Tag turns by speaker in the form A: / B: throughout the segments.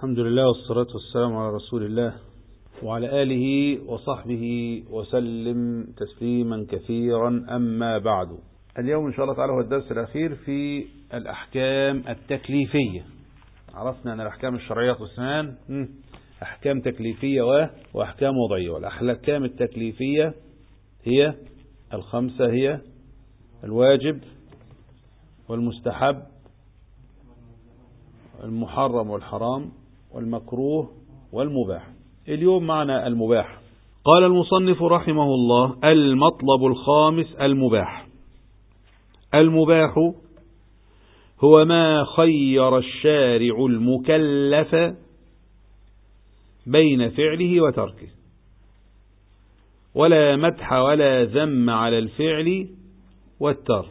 A: الحمد لله والصلاة والسلام على رسول الله وعلى آله وصحبه وسلم تسليما كثيرا. أما بعد، اليوم إن شاء الله تعالى هو الدرس الأخير في الأحكام التكليفية. عرفنا أن الأحكام الشرعية قسمان: أحكام تكليفية وأحكام وضعية. والأحكام التكليفية هي الخمسة، هي الواجب والمستحب المحرم والحرام والمكروه والمباح. اليوم معنا المباح. قال المصنف رحمه الله: المطلب الخامس المباح. المباح هو ما خير الشارع المكلف بين فعله وتركه، ولا مدح ولا ذم على الفعل والترك،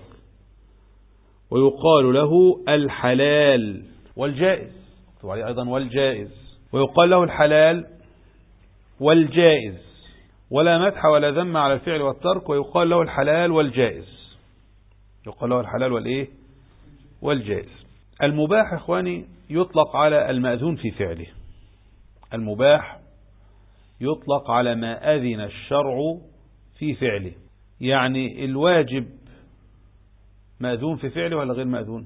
A: ويقال له الحلال والجائز، أيضا والجائز، ويقال له الحلال والجائز، ولا مدح ولا ذم على الفعل والترك، ويقال له الحلال والجائز، يقال له الحلال والإيه والجائز. المباح إخواني يطلق على المأذون في فعله. المباح يطلق على ما أذن الشرع في فعله. يعني الواجب مأذون في فعله ولا غير مأذون؟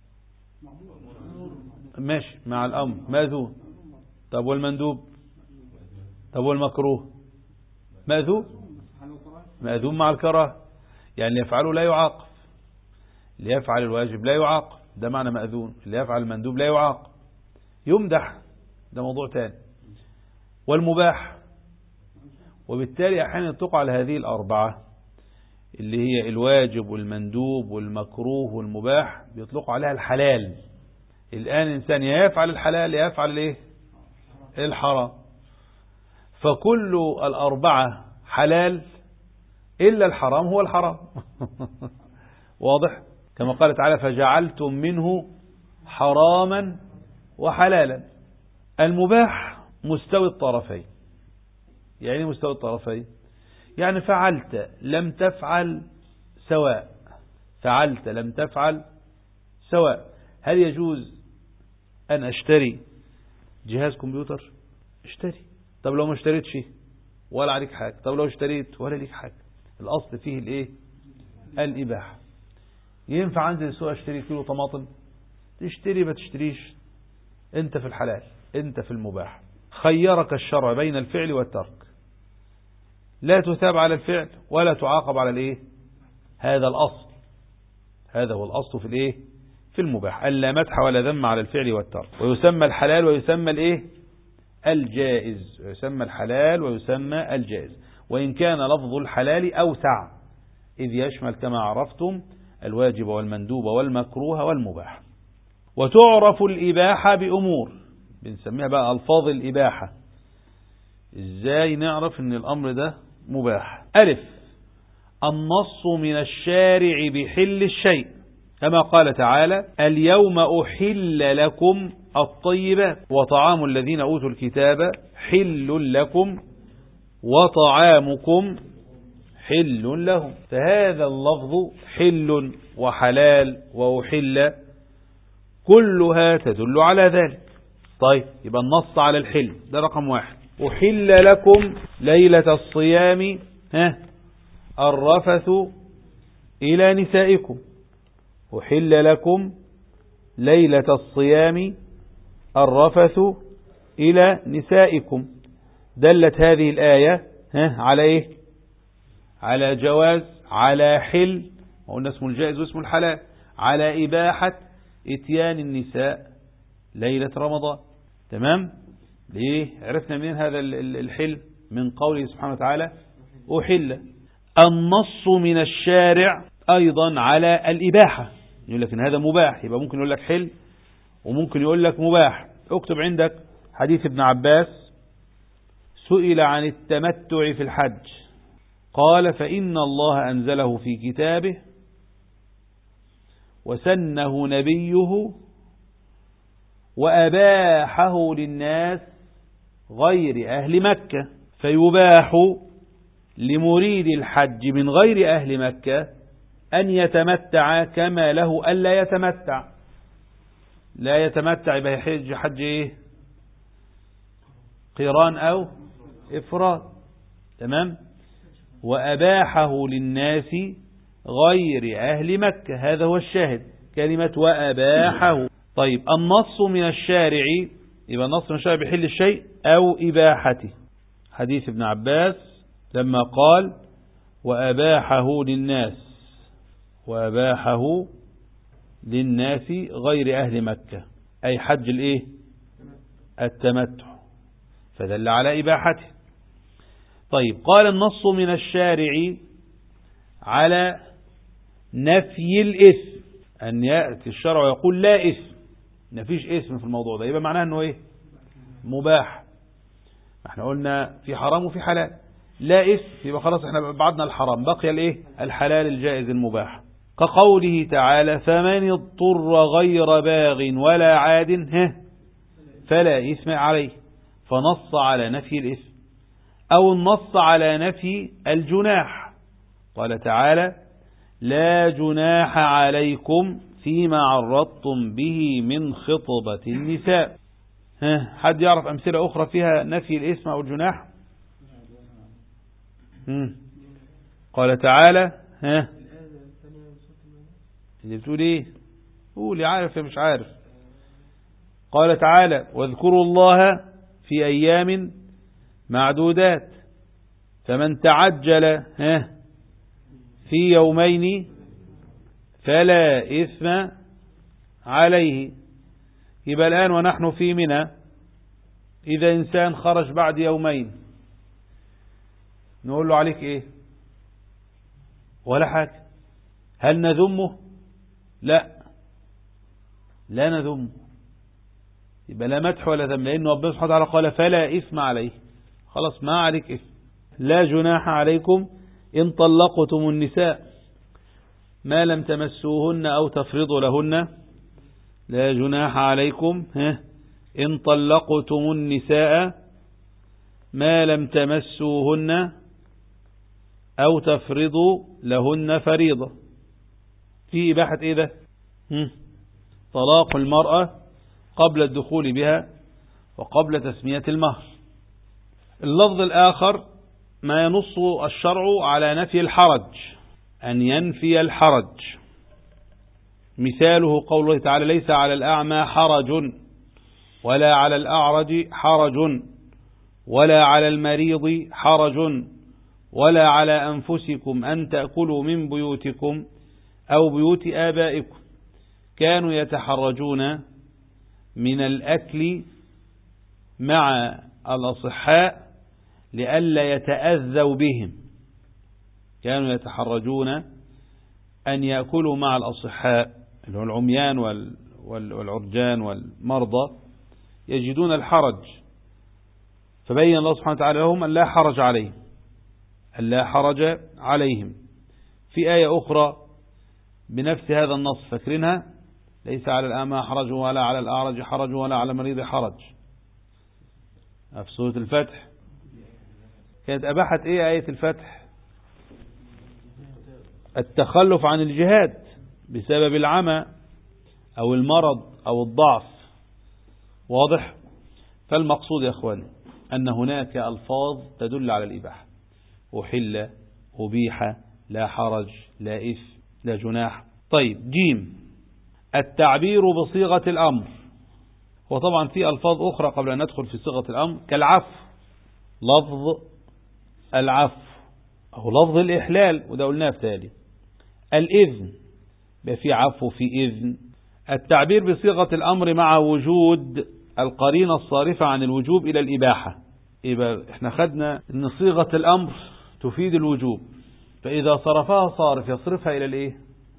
A: ماشي، مع الأمر مأذون. طب والمندوب؟ طب والمكروه؟ مأذون مع الكراهة. يعني اللي يفعله لا يعاقب، اللي يفعل الواجب لا يعاقب، ده معنى مأذون. اللي يفعل المندوب لا يعاقب، يمدح، ده موضوع تاني. والمباح، وبالتالي أحيانا تقع على هذه الأربعة اللي هي الواجب والمندوب والمكروه والمباح، بيطلقوا عليها الحلال. الآن الإنسان يفعل الحلال يفعل الايه الحرام، فكل الأربعة حلال إلا الحرام هو الحرام. واضح؟ كما قال تعالى: فجعلتم منه حراما وحلالا. المباح مستوي الطرفين. يعني مستوي الطرفين، يعني فعلت لم تفعل سواء، فعلت لم تفعل سواء. هل يجوز أن أشتري جهاز كمبيوتر؟ اشتري. طب لو ما اشتريتش ولا عليك حاجة. طب لو اشتريت ولا ليك حاجة. الأصل فيه الايه الإباحة. ينفع أنزل السوق أشتري كيلو طماطم؟ تشتري ما تشتريش، أنت في الحلال، أنت في المباح. خيرك الشرع بين الفعل والترك، لا تثاب على الفعل ولا تعاقب على الايه هذا الأصل. هذا هو الأصل في الايه في المباح: ألا مدح ولا ذم على الفعل والترك. ويسمى الحلال ويسمى الايه الجائز. يسمى الحلال ويسمى الجائز، وإن كان لفظ الحلال أوسع، إذ يشمل كما عرفتم الواجب والمندوب والمكروه والمباح. وتعرف الإباحة بأمور، بنسميها بقى ألفاظ الإباحة. إزاي نعرف أن الأمر ده مباح؟ ألف: النص من الشارع بحل الشيء، كما قال تعالى: اليوم أحل لكم الطيبات وطعام الذين أوتوا الكتاب حل لكم وطعامكم حل لهم. فهذا اللفظ حل وحلال وأحل كلها تدل على ذلك. طيب، يبقى النص على الحل ده رقم واحد. أحل لكم ليلة الصيام الرفث إلى نسائكم. أحل لكم ليلة الصيام الرفث إلى نسائكم. دلت هذه الآية على إيه؟ على جواز، على حل، وقلنا اسمه الجائز واسمه الحلال، على إباحة إتيان النساء ليلة رمضان. تمام؟ ليه؟ عرفنا منين هذا الحل؟ من قوله سبحانه وتعالى: أحل. النص من الشارع أيضا على الإباحة. يقول لك إن هذا مباح، يبقى ممكن يقول لك حل وممكن يقول لك مباح. اكتب عندك حديث ابن عباس: سئل عن التمتع في الحج قال: فإن الله أنزله في كتابه وسنه نبيه وأباحه للناس غير أهل مكة، فيباح لمريد الحج من غير أهل مكة أن يتمتع كما له ألا يتمتع. لا يتمتع يبقى يحج حج إيه؟ قران أو إفراد. تمام. وأباحه للناس غير أهل مكة، هذا هو الشاهد، كلمة وأباحه. طيب النص من الشارع، يبقى النص من الشارع بيحل الشيء أو إباحته. حديث ابن عباس لما قال وأباحه للناس غير أهل مكة، أي حج الإيه؟ التمتع، فدل على إباحته. طيب قال النص من الشارع على نفي الإثم، أن يأتي الشرع ويقول لا إثم، مفيش إثم في الموضوع ده، يبقى معناه أنه إيه؟ مباح. احنا قلنا في حرام وفي حلال، لا إثم يبقى خلاص احنا بعدنا الحرام، بقي الإيه؟ الحلال الجائز المباح. كقوله تعالى فمن اضطر غير باغ ولا عاد فلا إثم عليه، فنص على نفي الإثم. أو النص على نفي الجناح، قال تعالى لا جناح عليكم فيما عرضتم به من خطبة النساء. حد يعرف أمثلة أخرى فيها نفي الإثم أو الجناح؟ قال تعالى اللي بتقول ايه؟ قولي عارف يا مش عارف. قال تعالى واذكروا الله في أيام معدودات، فمن تعجل في يومين فلا إثم عليه. يبقى الآن ونحن في منى، إذا إنسان خرج بعد يومين نقول له عليك إيه؟ ولا حاجة. هل نذمه؟ لا نذمه، يبقى لا مدح ولا ذم، لأنه ربنا سبحانه وتعالى قال فلا إثم عليه، خلاص ما عليك إثم. لا جناح عليكم إن طلقتم النساء ما لم تمسوهن أو تفرضوا لهن، لا جناح عليكم إن طلقتم النساء ما لم تمسوهن أو تفرضوا لهن فريضة. في إباحة إيه ده؟ طلاق المرأة قبل الدخول بها وقبل تسمية المهر. اللفظ الآخر ما ينص الشرع على نفي الحرج، أن ينفي الحرج. مثاله قوله تعالى ليس على الأعمى حرج ولا على الأعرج حرج ولا على المريض حرج ولا على أنفسكم أن تأكلوا من بيوتكم أو بيوت آبائكم كانوا يتحرجون من الأكل مع الأصحاء لئلا يتأذوا بهم، كانوا يتحرجون أن يأكلوا مع الأصحاء اللي هو العميان والعرجان والمرضى، يجدون الحرج، فبين الله سبحانه وتعالى لهم أن لا حرج عليهم، أن لا حرج عليهم. في آية أخرى بنفس هذا النص فاكرينها؟ ليس على الأعمى حرج ولا على الأعرج حرج ولا على المريض حرج، في سورة الفتح. كانت أباحت إيه آية الفتح؟ التخلف عن الجهاد بسبب العمى أو المرض أو الضعف، واضح؟ فالمقصود يا أخواني أن هناك ألفاظ تدل على الإباحة، أحل، أبيح، لا حرج، لا إثم، لا جناح. طيب جيم التعبير بصيغة الأمر. وطبعا في ألفاظ أخرى قبل أن ندخل في صيغة الأمر كالعفو، لفظ العفو أو لفظ الإحلال، وده قلناه في تالي. الإذن في عفو في إذن. التعبير بصيغة الأمر مع وجود القرينة الصارفة عن الوجوب إلى الإباحة. يبقى احنا خدنا أن صيغة الأمر تفيد الوجوب، فإذا صرفها صارف يصرفها إلى الإيه؟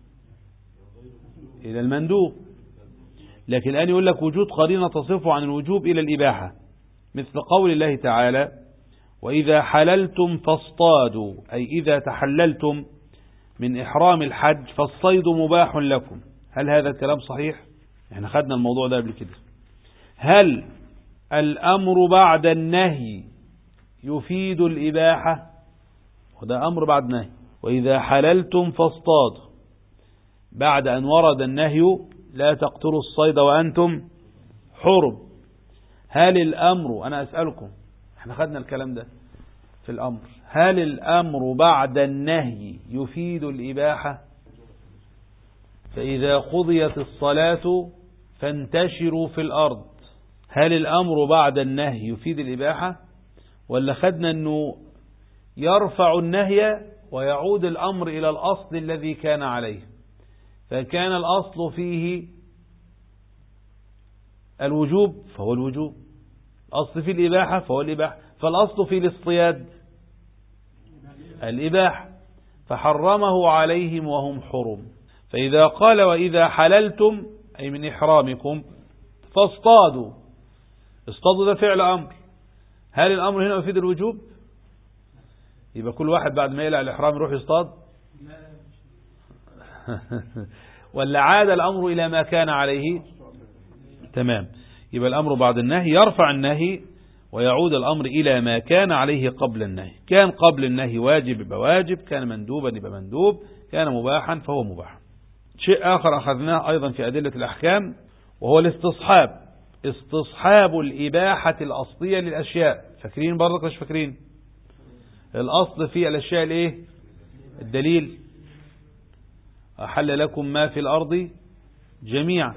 A: إلى المندوب. لكن الآن يقول لك وجود قرينة تصرفه عن الوجوب إلى الإباحة، مثل قول الله تعالى وإذا حللتم فاصطادوا، أي إذا تحللتم من إحرام الحج فالصيد مباح لكم. هل هذا الكلام صحيح؟ احنا خدنا الموضوع ده قبل كده. هل الأمر بعد النهي يفيد الإباحة؟ وده أمر بعد نهي. وإذا حللتم فاصطادوا بعد أن ورد النهي لا تقتلوا الصيد وأنتم حرم. هل الأمر، أنا أسألكم، احنا خدنا الكلام ده في الأمر. هل الأمر بعد النهي يفيد الإباحة؟ فإذا قضيت الصلاة فانتشروا في الأرض، هل الأمر بعد النهي يفيد الإباحة؟ ولا خدنا أنه يرفع النهي ويعود الأمر إلى الأصل الذي كان عليه، فكان الأصل فيه الوجوب فهو الوجوب، الأصل في الإباحة فهو الإباحة، فالأصل في الاصطياد الإباحة، فحرمه عليهم وهم حرم. فإذا قال وإذا حللتم أي من إحرامكم فاصطادوا، اصطادوا ده فعل أمر، هل الأمر هنا يفيد الوجوب؟ يبقى كل واحد بعد ما يقلع الإحرام يروح يصطاد؟ ولا عاد الأمر إلى ما كان عليه؟ تمام. يبقى الأمر بعد النهي يرفع النهي ويعود الأمر إلى ما كان عليه قبل النهي. كان قبل النهي واجب يبقى واجب، كان مندوبا يبقى مندوب، كان مباحا فهو مباح. شيء آخر أخذناه أيضا في أدلة الأحكام وهو الاستصحاب، استصحاب الإباحة الأصلية للأشياء. فاكرين برضك مش فاكرين؟ الأصل في الأشياء الإيه؟ الدليل. أحل لكم ما في الأرض جميعا.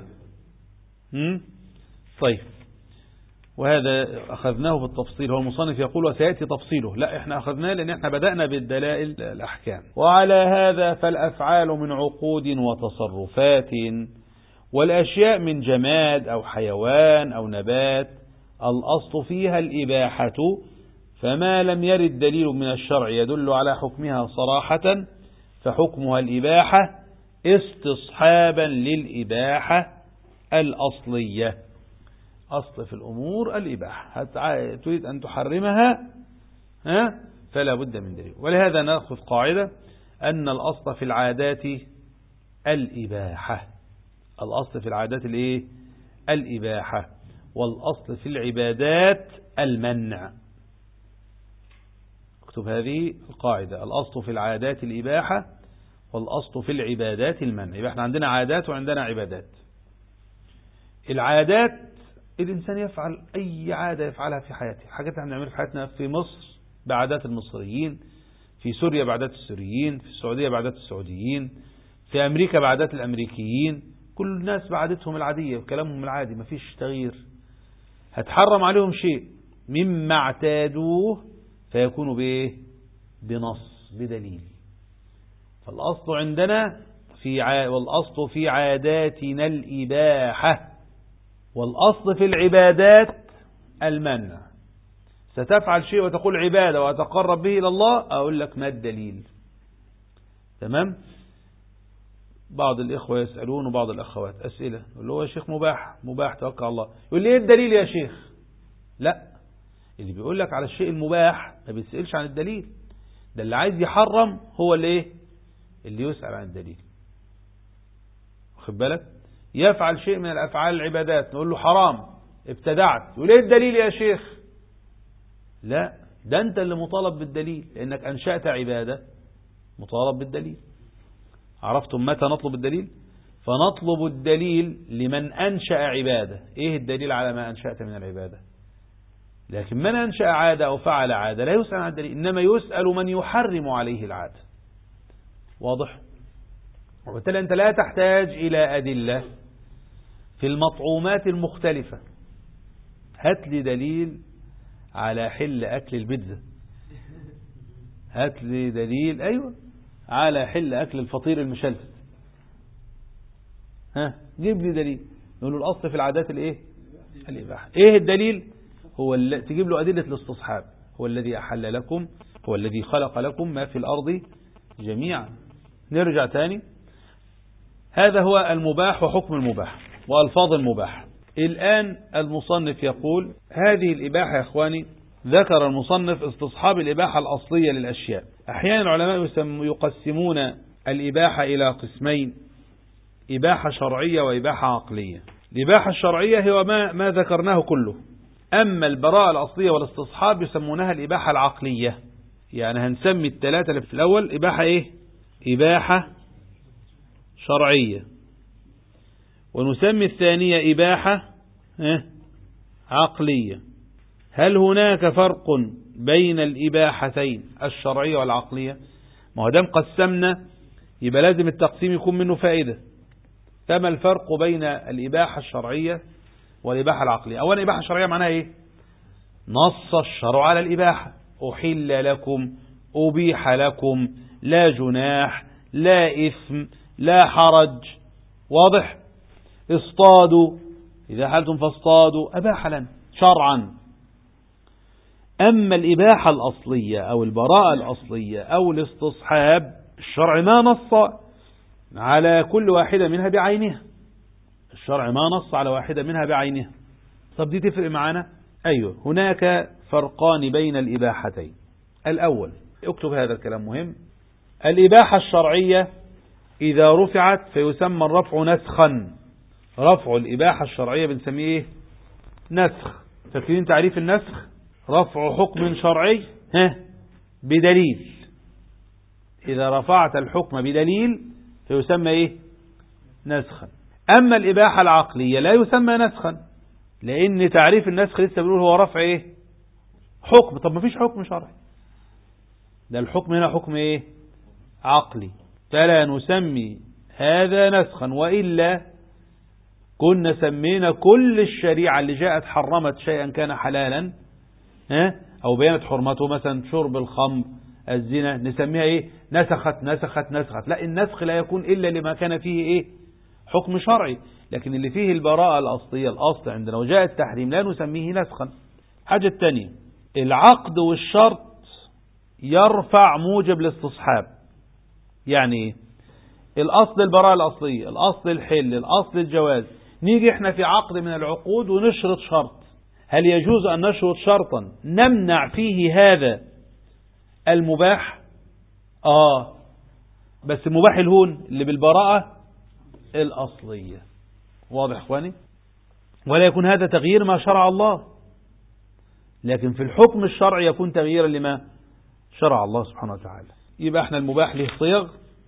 A: طيب، وهذا أخذناه بالتفصيل، هو المصنف يقول وسيأتي تفصيله، لا احنا أخذناه لأن احنا بدأنا بالدلائل الأحكام. وعلى هذا فالأفعال من عقود وتصرفات، والأشياء من جماد أو حيوان أو نبات الأصل فيها الإباحة، فما لم يرد دليل من الشرع يدل على حكمها صراحة فحكمها الإباحة استصحابا للإباحة الأصلية. أصل في الأمور الإباحة، تريد أن تحرمها فلا بد من دليل. ولهذا نأخذ قاعدة أن الأصل في العادات الإباحة، الأصل في العادات الإيه؟ الإباحة، والأصل في العبادات المنع. اكتب هذه القاعدة، الأصل في العادات الإباحة والأصل في العبادات المنع. يبقى احنا عندنا عادات وعندنا عبادات. العادات الإنسان يفعل أي عادة يفعلها في حياته، حاجات احنا بنعملها في حياتنا في مصر بعادات المصريين، في سوريا بعادات السوريين، في السعودية بعادات السعوديين، في أمريكا بعادات الأمريكيين، كل الناس بعادتهم العادية وكلامهم العادي، ما فيش تغيير. هتحرم عليهم شيء مما اعتادوه فيكون بإيه؟ بنص بدليل. فالأصل عندنا والأصل في عاداتنا الإباحة، والأصل في العبادات المنع. ستفعل شيء وتقول عبادة وتقرب به إلى الله، أقول لك ما الدليل؟ تمام؟ بعض الإخوة يسألون وبعض الأخوات أسئلة، يقول له يا شيخ مباح، مباح توكل على الله، يقول لي إيه الدليل يا شيخ؟ لا، اللي بيقول لك على الشيء المباح ما بيسألش عن الدليل، ده اللي عايز يحرم هو اللي إيه؟ اللي يسأل عن الدليل. واخد بالك؟ يفعل شيء من الأفعال العبادات نقول له حرام ابتدعت، يقول ايه الدليل يا شيخ؟ لا، ده انت اللي مطالب بالدليل، لانك انشأت عبادة مطالب بالدليل. عرفتم متى نطلب الدليل؟ فنطلب الدليل لمن أنشأ عبادة. ايه الدليل على ما أنشأت من العبادة؟ لكن من أنشأ عادة أو فعل عادة لا يسأل عن الدليل، إنما يسأل من يحرم عليه العادة. واضح؟ وبالتالي أنت لا تحتاج إلى أدلة في المطعومات المختلفة. هات لي دليل على حل أكل البيتزا، هات لي دليل أيوة على حل أكل الفطير المشلتت، جيب لي دليل. نقول له الأصل في العادات الإيه؟ الإباحة. إيه الدليل؟ هو تجيب له أدلة الاستصحاب، هو الذي أحل لكم، هو الذي خلق لكم ما في الأرض جميعا. نرجع تاني، هذا هو المباح وحكم المباح وألفاظ المباح. الآن المصنف يقول هذه الإباحة يا إخواني، ذكر المصنف استصحاب الإباحة الأصلية للأشياء. أحيانا العلماء يقسمون الإباحة إلى قسمين، إباحة شرعية وإباحة عقلية. الإباحة الشرعية هو ما ذكرناه كله، أما البراءة الأصلية والاستصحاب يسمونها الإباحة العقلية. يعني هنسمي الثلاثة اللي في الأول إباحة إيه؟ إباحة شرعية، ونسمي الثانية إباحة عقلية، هل هناك فرق بين الإباحتين الشرعية والعقلية؟ ما هو دام قسمنا يبقى لازم التقسيم يكون منه فائدة. فما الفرق بين الإباحة الشرعية والإباحة العقلية؟ أولا الإباحة الشرعية معناها إيه؟ نص الشرع على الإباحة، أحل لكم، أبيح لكم، لا جناح، لا إثم، لا حرج. واضح؟ اصطادوا، إذا حلتم فاصطادوا، أباح لنا شرعا. أما الإباحة الأصلية أو البراءة الأصلية أو الاستصحاب، الشرع ما نص على كل واحدة منها بعينها. الشرع ما نص على واحدة منها بعينها. طب دي تفرق معنا؟ أيوه، هناك فرقان بين الإباحتين. الأول، اكتب هذا الكلام مهم، الإباحة الشرعية إذا رفعت فيسمى الرفع نسخا. رفع الإباحة الشرعية بنسميه إيه؟ نسخ. فاكرين تعريف النسخ؟ رفع حكم شرعي بدليل. إذا رفعت الحكم بدليل فيسمى إيه؟ نسخا. أما الإباحة العقلية لا يسمى نسخا، لأن تعريف النسخ لسه بنقول هو رفع إيه؟ حكم. طب ما فيش حكم شرعي، ده الحكم هنا حكم إيه؟ عقلي، فلا نسمي هذا نسخا، وإلا كنا سمينا كل الشريعة اللي جاءت حرمت شيئا كان حلالا أو بيانت حرمته، مثلا شرب الخمر، الزنا، نسميها إيه؟ نسخت نسخت نسخت. لا، النسخ لا يكون إلا لما كان فيه إيه؟ حكم شرعي. لكن اللي فيه البراءة الأصلية، الأصل عندنا، وجاء التحريم، لا نسميه نسخا. حاجة الثانية، العقد والشرط يرفع موجب الاستصحاب. يعني إيه؟ الأصل البراءة الأصلية، الأصل الحل، الأصل الجواز. نيجي احنا في عقد من العقود ونشرط شرط، هل يجوز أن نشرط شرطا نمنع فيه هذا المباح؟ بس المباح الهون اللي بالبراءة الأصلية. واضح اخواني؟ ولا يكون هذا تغيير ما شرع الله، لكن في الحكم الشرعي يكون تغييرا لما شرع الله سبحانه وتعالى. يبقى احنا المباح له صيغ،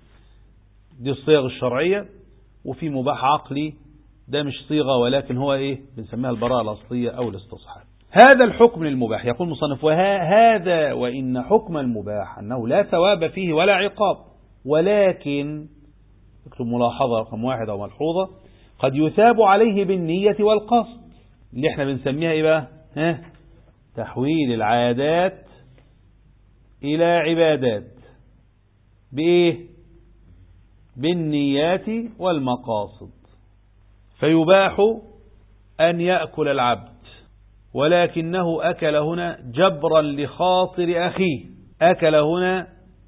A: دي الصيغ الشرعية، وفي مباح عقلي، ده مش صيغة ولكن هو ايه؟ بنسميها البراءة الأصلية أو الاستصحاب. هذا الحكم للمباح. يقول مصنف هذا وإن حكم المباح أنه لا ثواب فيه ولا عقاب، ولكن اكتب ملاحظة رقم 1 أو ملحوظة، قد يثاب عليه بالنية والقصد، اللي احنا بنسميها ايه بقى؟ تحويل العادات إلى عبادات بإيه؟ بالنيات والمقاصد. فيباح أن يأكل العبد، ولكنه أكل هنا جبرا لخاطر أخيه، أكل هنا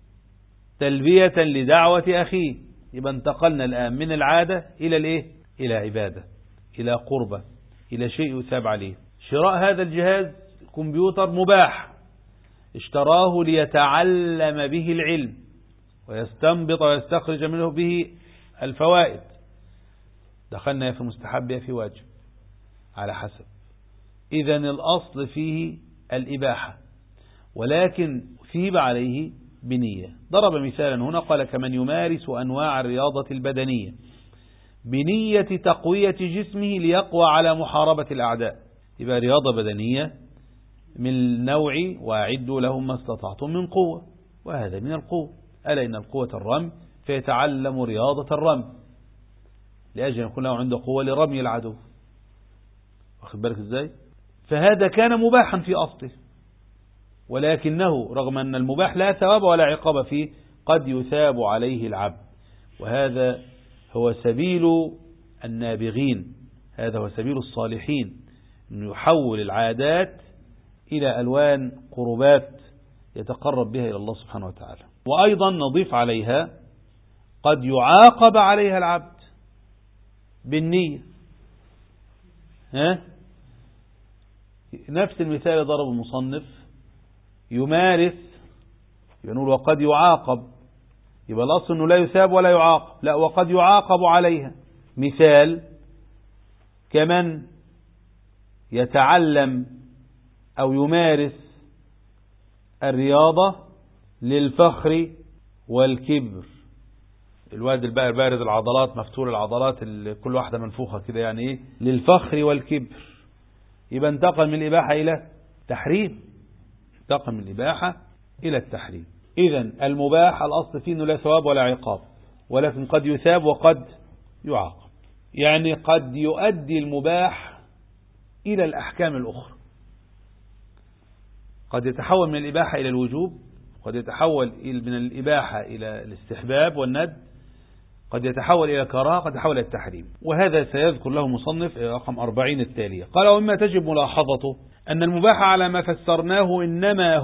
A: تلبية لدعوة أخيه. يبقى انتقلنا الآن من العادة إلى الإيه؟ إلى عبادة، إلى قربة، إلى شيء يثاب عليه. شراء هذا الجهاز كمبيوتر مباح، اشتراه ليتعلم به العلم ويستنبط ويستخرج منه به الفوائد. دخلنا في مستحب يا في واجب على حسب. إذن الأصل فيه الإباحة، ولكن ثيب عليه بنية. ضرب مثالا هنا قال كمن يمارس أنواع الرياضة البدنية بنية تقوية جسمه ليقوى على محاربة الأعداء. يبقى رياضة بدنية من نوع وأعدوا لهم ما استطعتم من قوة، وهذا من القوة. ألا إن القوة الرمي، فيتعلم رياضة الرمي لأجل أن يكون له عنده قوة لرمي العدو. واخد بالك إزاي؟ فهذا كان مباحا في أصله، ولكنه رغم أن المباح لا ثواب ولا عقاب فيه قد يثاب عليه العبد. وهذا هو سبيل النابغين، هذا هو سبيل الصالحين، أن يحول العادات إلى ألوان قربات يتقرب بها إلى الله سبحانه وتعالى. وأيضا نضيف عليها قد يعاقب عليها العبد بالنية. نفس المثال ضرب المصنف، يمارس، يقول وقد يعاقب، يبقى الأصل أنه لا يثاب ولا يعاقب، لا، وقد يعاقب عليها. مثال كمن يتعلم أو يمارس الرياضة للفخر والكبر. الواد البائر بارز العضلات، مفتول العضلات، كل واحدة منفوخة كده، يعني إيه؟ للفخر والكبر. يبقى انتقل من الإباحة إلى تحريم، انتقل من الإباحة إلى التحريم. إذن المباح الأصل فيه أنه لا ثواب ولا عقاب، ولكن قد يثاب وقد يعاقب. يعني قد يؤدي المباح إلى الأحكام الأخرى، قد يتحول من الإباحة إلى الوجوب، قد يتحول من الإباحة إلى الاستحباب والند، قد يتحول إلى كراهة، قد يتحول إلى التحريم. وهذا سيذكر له مصنف رقم 40 التالية. قال: ومما تجب ملاحظته أن المباح على ما فسرناه إنما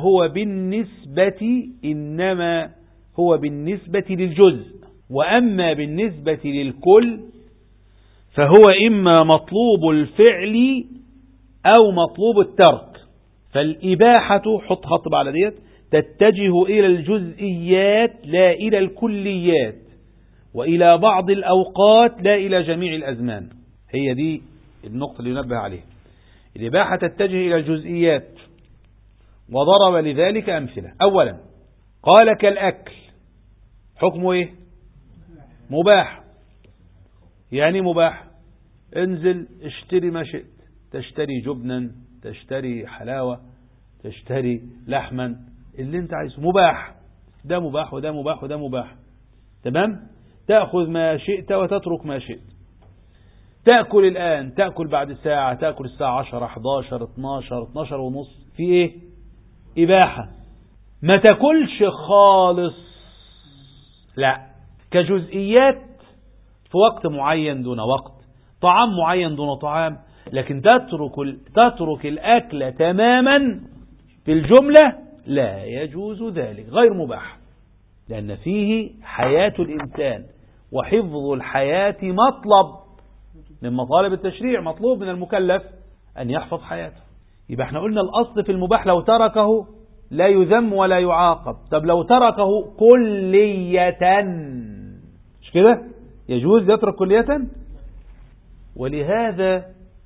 A: هو بالنسبة للجزء، وأما بالنسبة للكل فهو إما مطلوب الفعل أو مطلوب الترك. فالإباحة، حط خط بعد ديت، تتجه إلى الجزئيات لا إلى الكليات، وإلى بعض الأوقات لا إلى جميع الأزمان. هي دي النقطة اللي ينبه عليها. الإباحة تتجه إلى الجزئيات، وضرب لذلك أمثلة. أولا قال: كالأكل، حكمه إيه؟ مباح. يعني مباح، انزل اشتري ما شئت، تشتري جبنا، تشتري حلاوة، تشتري لحما، اللي انت عايزه مباح. ده مباح وده مباح وده مباح، تمام؟ تأخذ ما شئت وتترك ما شئت. تأكل الآن، تأكل بعد ساعة، تأكل الساعة 10 11 12 12 ونص، في ايه؟ إباحة. ما تأكلش خالص، لا، كجزئيات في وقت معين دون وقت، طعام معين دون طعام، لكن تترك الأكل تماما في الجملة لا يجوز ذلك، غير مباح، لأن فيه حياة الإنسان، وحفظ الحياة مطلب من مطالب التشريع، مطلوب من المكلف أن يحفظ حياته. يبقى احنا قلنا الأصل في المباح لو تركه لا يذم ولا يعاقب. طب لو تركه كلية، مش كده؟ يجوز يترك كلية؟ ولهذا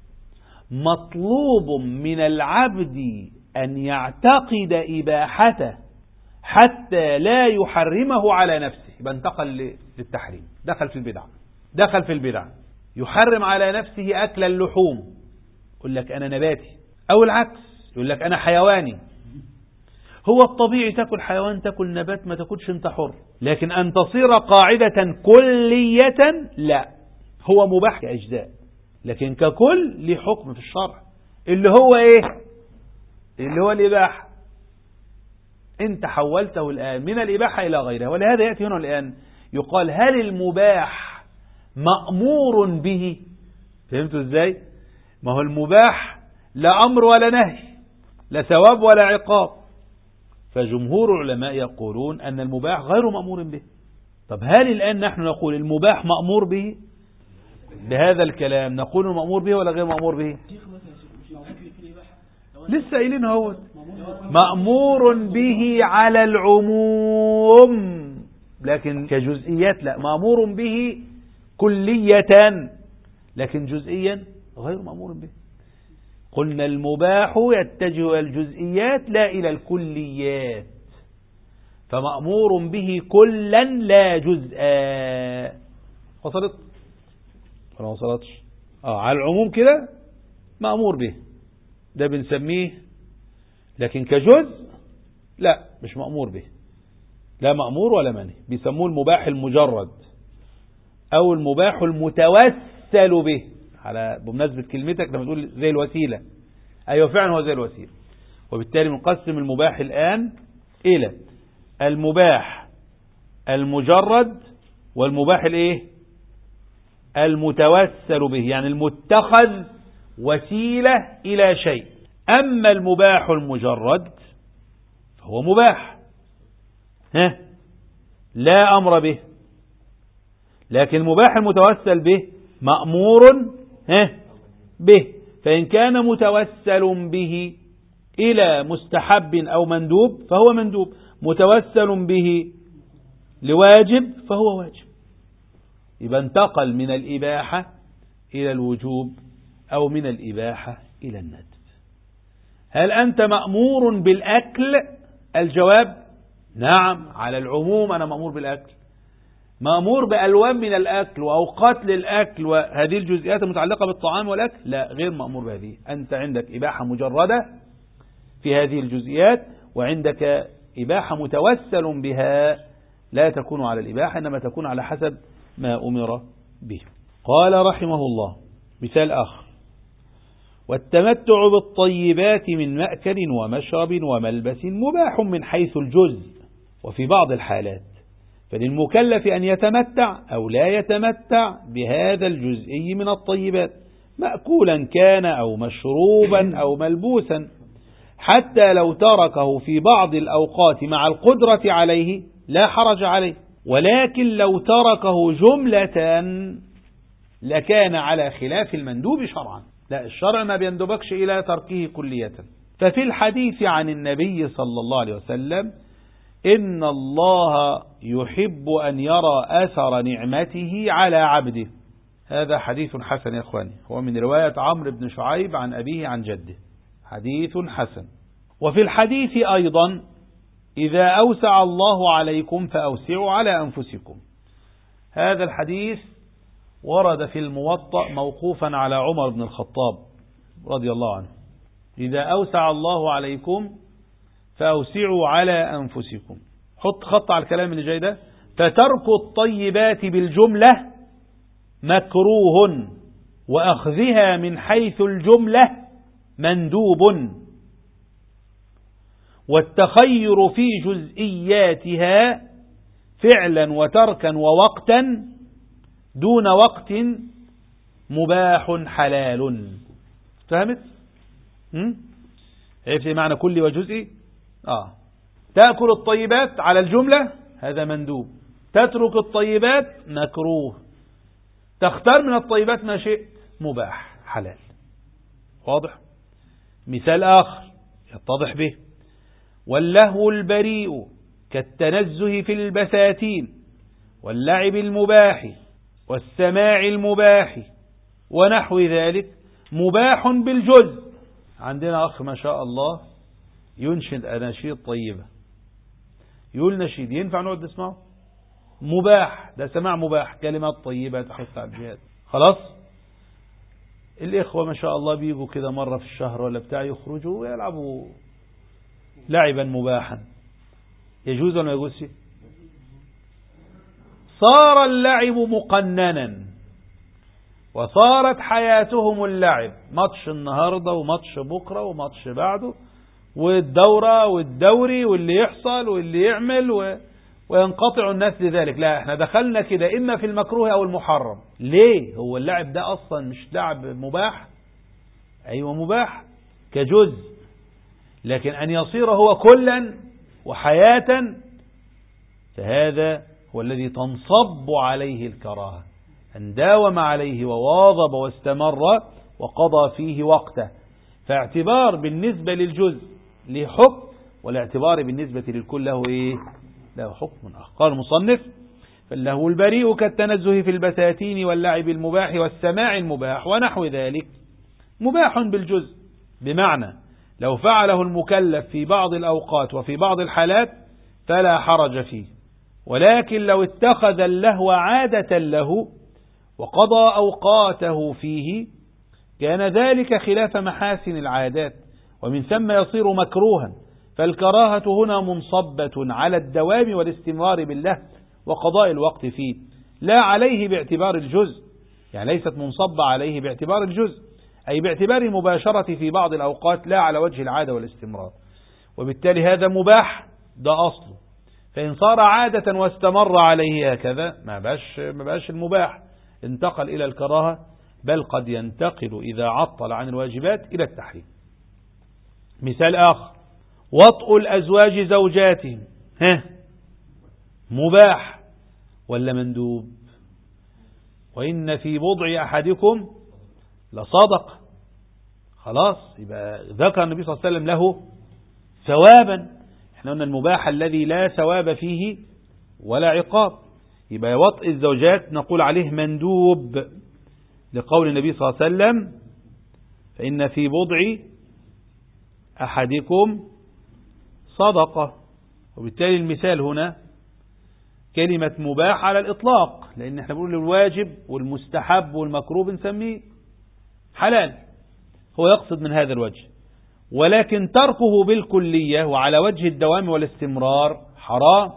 A: مطلوب من العبد أن يعتقد إباحته حتى لا يحرمه على نفسه. يبقى انتقل للتحريم، دخل في البدع، يحرم على نفسه أكل اللحوم، يقول لك أنا نباتي، أو العكس، يقول لك أنا حيواني. هو الطبيعي تأكل حيوان، تأكل نبات، ما تأكلش، انت حر. لكن أن تصير قاعدة كلية لا، هو مباح كأجزاء، لكن ككل له حكم في الشرع، اللي هو ايه؟ اللي هو الإباحة. انت حولته الآن من الإباحة إلى غيرها. ولهذا يأتي هنا الآن يقال: هل المباح مأمور به؟ فهمتوا ازاي؟ ما هو المباح لا أمر ولا نهي، لا ثواب ولا عقاب. فجمهور العلماء يقولون أن المباح غير مأمور به. طب هل الآن نحن نقول المباح مأمور به؟ بهذا الكلام نقول مأمور به ولا غير مأمور به؟ لسه قايلين هو مأمور به على العموم، لكن كجزئيات لا. مأمور به كلية، لكن جزئيا غير مأمور به. قلنا المباح يتجه إلى الجزئيات لا إلى الكليات، فمأمور به كلا لا جزءا. وصلت ولا ما وصلتش؟ على العموم كده مأمور به، ده بنسميه. لكن كجزء لا، مش مأمور به، لا مأمور ولا منهي. بيسموه المباح المجرد أو المباح المتوسل به. على بمناسبة كلمتك لما تقول زي الوسيلة، أيوة فعلا هو زي الوسيلة. وبالتالي بنقسم المباح الآن إلى المباح المجرد والمباح الايه؟ المتوسل به، يعني المتخذ وسيلة إلى شيء. أما المباح المجرد فهو مباح لا أمر به، لكن المباح المتوسل به مأمور به. فإن كان متوسل به إلى مستحب أو مندوب فهو مندوب، متوسل به لواجب فهو واجب. يبقى انتقل من الإباحة إلى الوجوب أو من الإباحة إلى الندب. هل أنت مأمور بالأكل؟ الجواب نعم، على العموم أنا مأمور بالأكل، مأمور بألوان من الأكل وأوقات للأكل وهذه الجزئيات المتعلقة بالطعام والأكل لا، غير مأمور بهذه. أنت عندك إباحة مجردة في هذه الجزئيات، وعندك إباحة متوسل بها لا تكون على الإباحة، إنما تكون على حسب ما أمر به. قال رحمه الله مثال آخر: والتمتع بالطيبات من مأكل ومشرب وملبس مباح من حيث الجزء وفي بعض الحالات، فللمكلف أن يتمتع أو لا يتمتع بهذا الجزئي من الطيبات مأكولا كان أو مشروبا أو ملبوسا، حتى لو تركه في بعض الأوقات مع القدرة عليه لا حرج عليه، ولكن لو تركه جملة لكان على خلاف المندوب شرعا. لا، الشرع ما بيندبكش إلى تركه كلية. ففي الحديث عن النبي صلى الله عليه وسلم: إن الله يحب أن يرى أثر نعمته على عبده. هذا حديث حسن يا أخواني، هو من رواية عمرو بن شعيب عن أبيه عن جده، حديث حسن. وفي الحديث أيضا: إذا أوسع الله عليكم فأوسعوا على أنفسكم. هذا الحديث ورد في الموطأ موقوفا على عمر بن الخطاب رضي الله عنه: إذا أوسع الله عليكم فأوسعوا على أنفسكم. حط خط على الكلام اللي جاي ده: فترك الطيبات بالجملة مكروه، وأخذها من حيث الجملة مندوب، والتخير في جزئياتها فعلا وتركا ووقتا دون وقت مباح حلال. فهمت؟ عرفت معنى كل وجزء؟ تأكل الطيبات على الجملة هذا مندوب، تترك الطيبات مكروه، تختار من الطيبات ما شئت مباح حلال. واضح؟ مثال آخر يتضح به: واللهو البريء كالتنزه في البساتين واللعب المباح والسماع المباح ونحو ذلك مباح بالجزء. عندنا أخ ما شاء الله ينشد أناشيد طيبة، يقول نشيد ينفع نقعد نسمعه؟ مباح، ده سماع مباح، كلمات طيبة تحث على الجهاد. خلاص، الإخوة ما شاء الله بيجوا كده مرة في الشهر ولا بتاع، يخرجوا ويلعبوا لعبا مباحا، يجوز ولا ما يجوزش؟ صار اللعب مقننا، وصارت حياتهم اللعب، ماتش النهاردة وماتش بكرة وماتش بعده، والدورة والدوري واللي يحصل واللي يعمل وينقطع الناس لذلك. لا، احنا دخلنا كده إما في المكروه أو المحرم. ليه؟ هو اللعب ده أصلا مش لعب مباح؟ أيوة مباح كجزء، لكن أن يصير هو كلا وحياة فهذا هو الذي تنصب عليه الكراهة، أن داوم عليه وواظب واستمر وقضى فيه وقته. فاعتبار بالنسبة للجزء له حكم، والاعتبار بالنسبة للكل له إيه؟ له حكم آخر. قال المصنف: فاللهو البريء كالتنزه في البساتين واللعب المباح والسماع المباح ونحو ذلك مباح بالجزء، بمعنى لو فعله المكلف في بعض الأوقات وفي بعض الحالات فلا حرج فيه، ولكن لو اتخذ اللهو عادة له وقضى أوقاته فيه كان ذلك خلاف محاسن العادات، ومن ثم يصير مكروها. فالكراهة هنا منصبة على الدوام والاستمرار بالله وقضاء الوقت فيه، لا عليه باعتبار الجزء، يعني ليست منصبة عليه باعتبار الجزء، أي باعتبار المباشرة في بعض الأوقات لا على وجه العادة والاستمرار. وبالتالي هذا مباح، ده أصله. فإن صار عادة واستمر عليه هكذا ما بقاش المباح، انتقل إلى الكراهة، بل قد ينتقل إذا عطل عن الواجبات إلى التحريم. مثال آخر: وطء الأزواج زوجاتهم، مباح ولا مندوب؟ وإن في بضع أحدكم لصدق. خلاص، يبقى ذكر النبي صلى الله عليه وسلم له ثوابا. احنا قلنا المباح الذي لا ثواب فيه ولا عقاب، يبقى وطء الزوجات نقول عليه مندوب، لقول النبي صلى الله عليه وسلم: فإن في بضع أحدكم صدقة. وبالتالي المثال هنا كلمة مباح على الإطلاق، لأن احنا بنقول الواجب والمستحب والمكروه بنسميه حلال، هو يقصد من هذا الوجه. ولكن تركه بالكلية وعلى وجه الدوام والاستمرار حرام،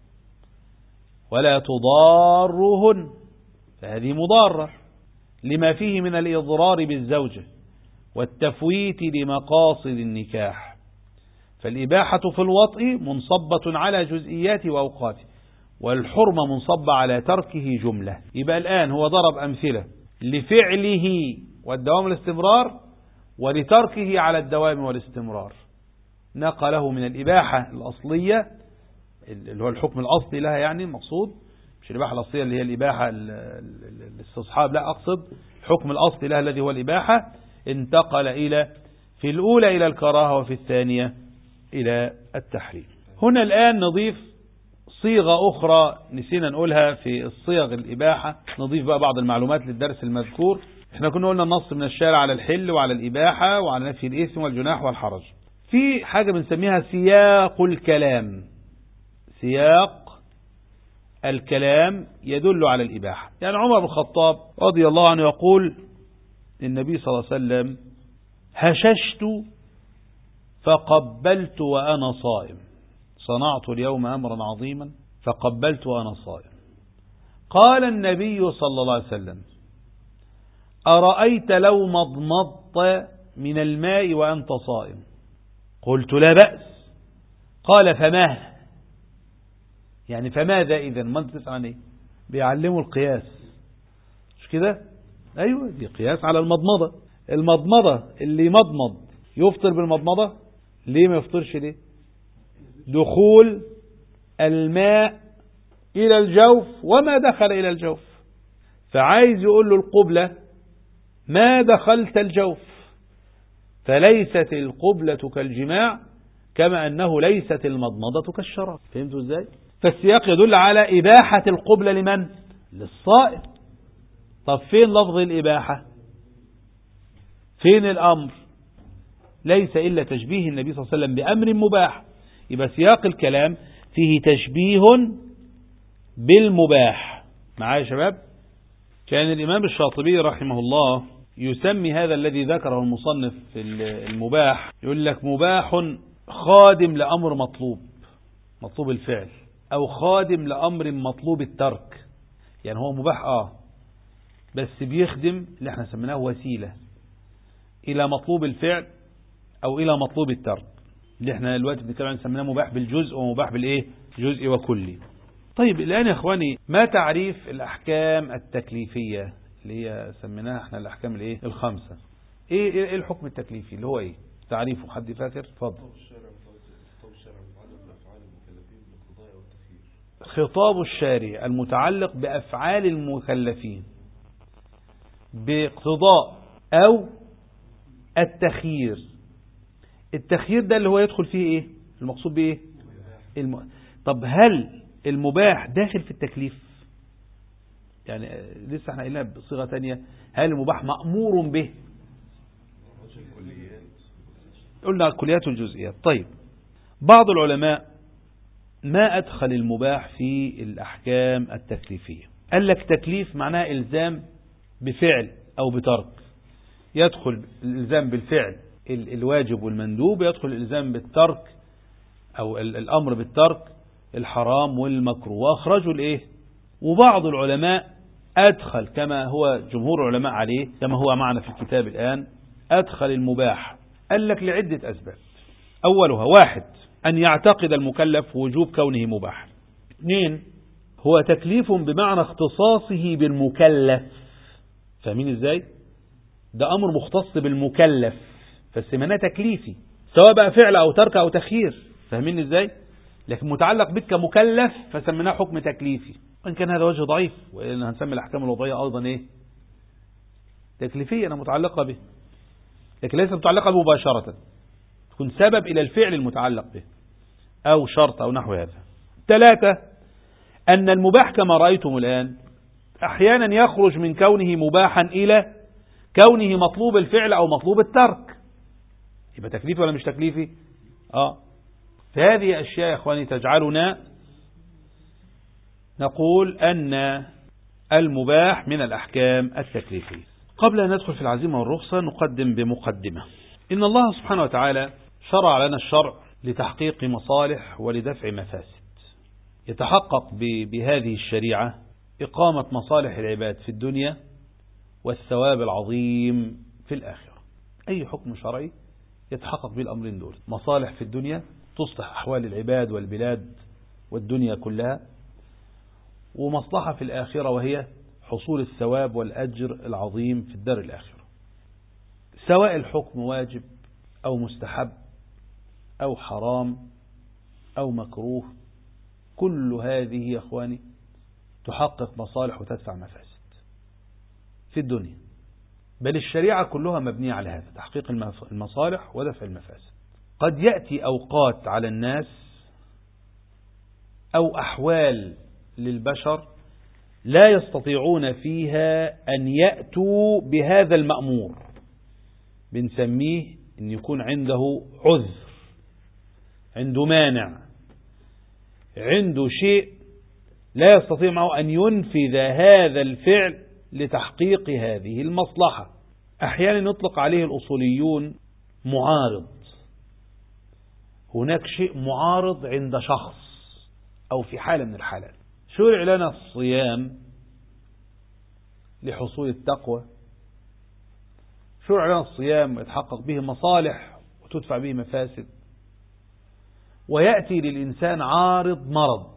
A: ولا تضارهن، فهذه مضارة لما فيه من الإضرار بالزوجة والتفويت لمقاصد النكاح. فالإباحة في الوطء منصبة على جزئيات وأوقاته، والحرمة منصبة على تركه جملة. يبقى الآن هو ضرب أمثلة لفعله والدوام والاستمرار، ولتركه على الدوام والاستمرار. نقله من الإباحة الأصلية اللي هو الحكم الأصلي لها، يعني المقصود مش الإباحة الأصلية اللي هي الإباحة الاستصحاب، لا، أقصد الحكم الأصلي لها الذي هو الإباحة. انتقل في الأولى إلى الكراهة، وفي الثانية إلى التحريم. هنا الآن نضيف صيغة أخرى نسينا نقولها في الصيغ الإباحة، نضيف بقى بعض المعلومات للدرس المذكور. احنا كنا قلنا النص من الشارع على الحل وعلى الإباحة وعلى نفي الإثم والجناح والحرج. في حاجة بنسميها سياق الكلام. سياق الكلام يدل على الإباحة. يعني عمر بن الخطاب رضي الله عنه يقول النبي صلى الله عليه وسلم: هششت فقبلت وأنا صائم، صنعت اليوم أمرا عظيما فقبلت وأنا صائم. قال النبي صلى الله عليه وسلم: أرأيت لو مضمضت من الماء وأنت صائم؟ قلت: لا بأس. قال: فما يعني فماذا إذن؟ ما أنت تسأل عن إيه؟ بيعلموا القياس، مش كده؟ أيوة، دي قياس على المضمضة. المضمضة اللي مضمض يفطر بالمضمضة، ليه ما يفطرش؟ ليه؟ دخول الماء إلى الجوف وما دخل إلى الجوف. فعايز يقول له القبلة ما دخلت الجوف، فليست القبلة كالجماع، كما أنه ليست المضمضة كالشراب. فهمتوا إزاي؟ فالسياق يدل على إباحة القبلة لمن؟ للصائم. طب فين لفظ الإباحة؟ فين الأمر؟ ليس إلا تشبيه النبي صلى الله عليه وسلم بأمر مباح. يبقى سياق الكلام فيه تشبيه بالمباح. معايا يا شباب؟ كان الإمام الشاطبي رحمه الله يسمي هذا الذي ذكره المصنف في المباح، يقول لك: مباح خادم لأمر مطلوب الفعل، أو خادم لأمر مطلوب الترك. يعني هو مباح بس بيخدم اللي احنا سميناه وسيلة إلى مطلوب الفعل أو إلى مطلوب الترك، اللي احنا دلوقتي بنتكلم عن سميناه مباح بالجزء ومباح بالإيه؟ جزء وكلي. طيب الآن يا إخواني، ما تعريف الأحكام التكليفية اللي هي سميناها احنا الأحكام الإيه؟ الخمسة. إيه الحكم التكليفي اللي هو إيه؟ تعريفه حد فاكر؟ اتفضل. خطاب الشارع المتعلق بأفعال المكلفين باقتضاء أو التخيير. التخيير ده اللي هو يدخل فيه إيه؟ المقصود بإيه؟ طب هل المباح داخل في التكليف؟ يعني لسه احنا قلنا بصيغة تانية، هل المباح مأمور به؟ قلنا الكليات والجزئيات. طيب بعض العلماء ما أدخل المباح في الأحكام التكليفية. قال لك تكليف معناه إلزام بفعل أو بترك. يدخل الإلزام بالفعل الواجب والمندوب، يدخل الإلزام بالترك أو الأمر بالترك الحرام والمكروه، وأخرجوا الإيه؟ وبعض العلماء أدخل كما هو جمهور العلماء عليه، كما هو معنا في الكتاب الآن، أدخل المباح. قال لك لعدة أسباب. أولها: 1، أن يعتقد المكلف وجوب كونه مباح. 2، هو تكليف بمعنى اختصاصه بالمكلف. فاهمين إزاي؟ ده أمر مختص بالمكلف، فالسمانة تكليفي، سواء بقى فعل أو ترك أو تخيير. فاهمين إزاي؟ لكن متعلق بك كمكلف فسميناه حكم تكليفي، وإن كان هذا وجه ضعيف، وإن هنسمي الأحكام الوضعية أيضا إيه؟ تكليفية، أنا متعلقة به، لكن ليس متعلقة به مباشرة، تكون سبب إلى الفعل المتعلق به أو شرط أو نحو هذا. 3، أن المباح كما رأيتم الآن أحيانا يخرج من كونه مباحا إلى كونه مطلوب الفعل أو مطلوب الترك. يبقى تكليفي ولا مش تكليفي؟ فهذه أشياء يا أخواني تجعلنا نقول أن المباح من الأحكام التكليفية. قبل أن ندخل في العزيمة والرخصة نقدم بمقدمة. إن الله سبحانه وتعالى شرع لنا الشرع لتحقيق مصالح ولدفع مفاسد. يتحقق بهذه الشريعة إقامة مصالح العباد في الدنيا والثواب العظيم في الآخرة. أي حكم شرعي يتحقق بالأمرين دول: مصالح في الدنيا تصلح أحوال العباد والبلاد والدنيا كلها، ومصلحة في الآخرة وهي حصول الثواب والأجر العظيم في الدار الآخرة. سواء الحكم واجب أو مستحب أو حرام أو مكروه، كل هذه يا أخواني تحقق مصالح وتدفع مفاسد في الدنيا. بل الشريعة كلها مبنية على هذا: تحقيق المصالح ودفع المفاسد. قد يأتي أوقات على الناس أو أحوال للبشر لا يستطيعون فيها أن يأتوا بهذا المأمور، بنسميه أن يكون عنده عذر، عنده مانع، عنده شيء لا يستطيع معه أن ينفذ هذا الفعل لتحقيق هذه المصلحة. أحيانا يطلق عليه الأصوليون معارض. هناك شيء معارض عند شخص أو في حالة من الحالات. شرع لنا الصيام لحصول التقوى، شرع لنا الصيام يتحقق به مصالح وتدفع به مفاسد، ويأتي للإنسان عارض مرض،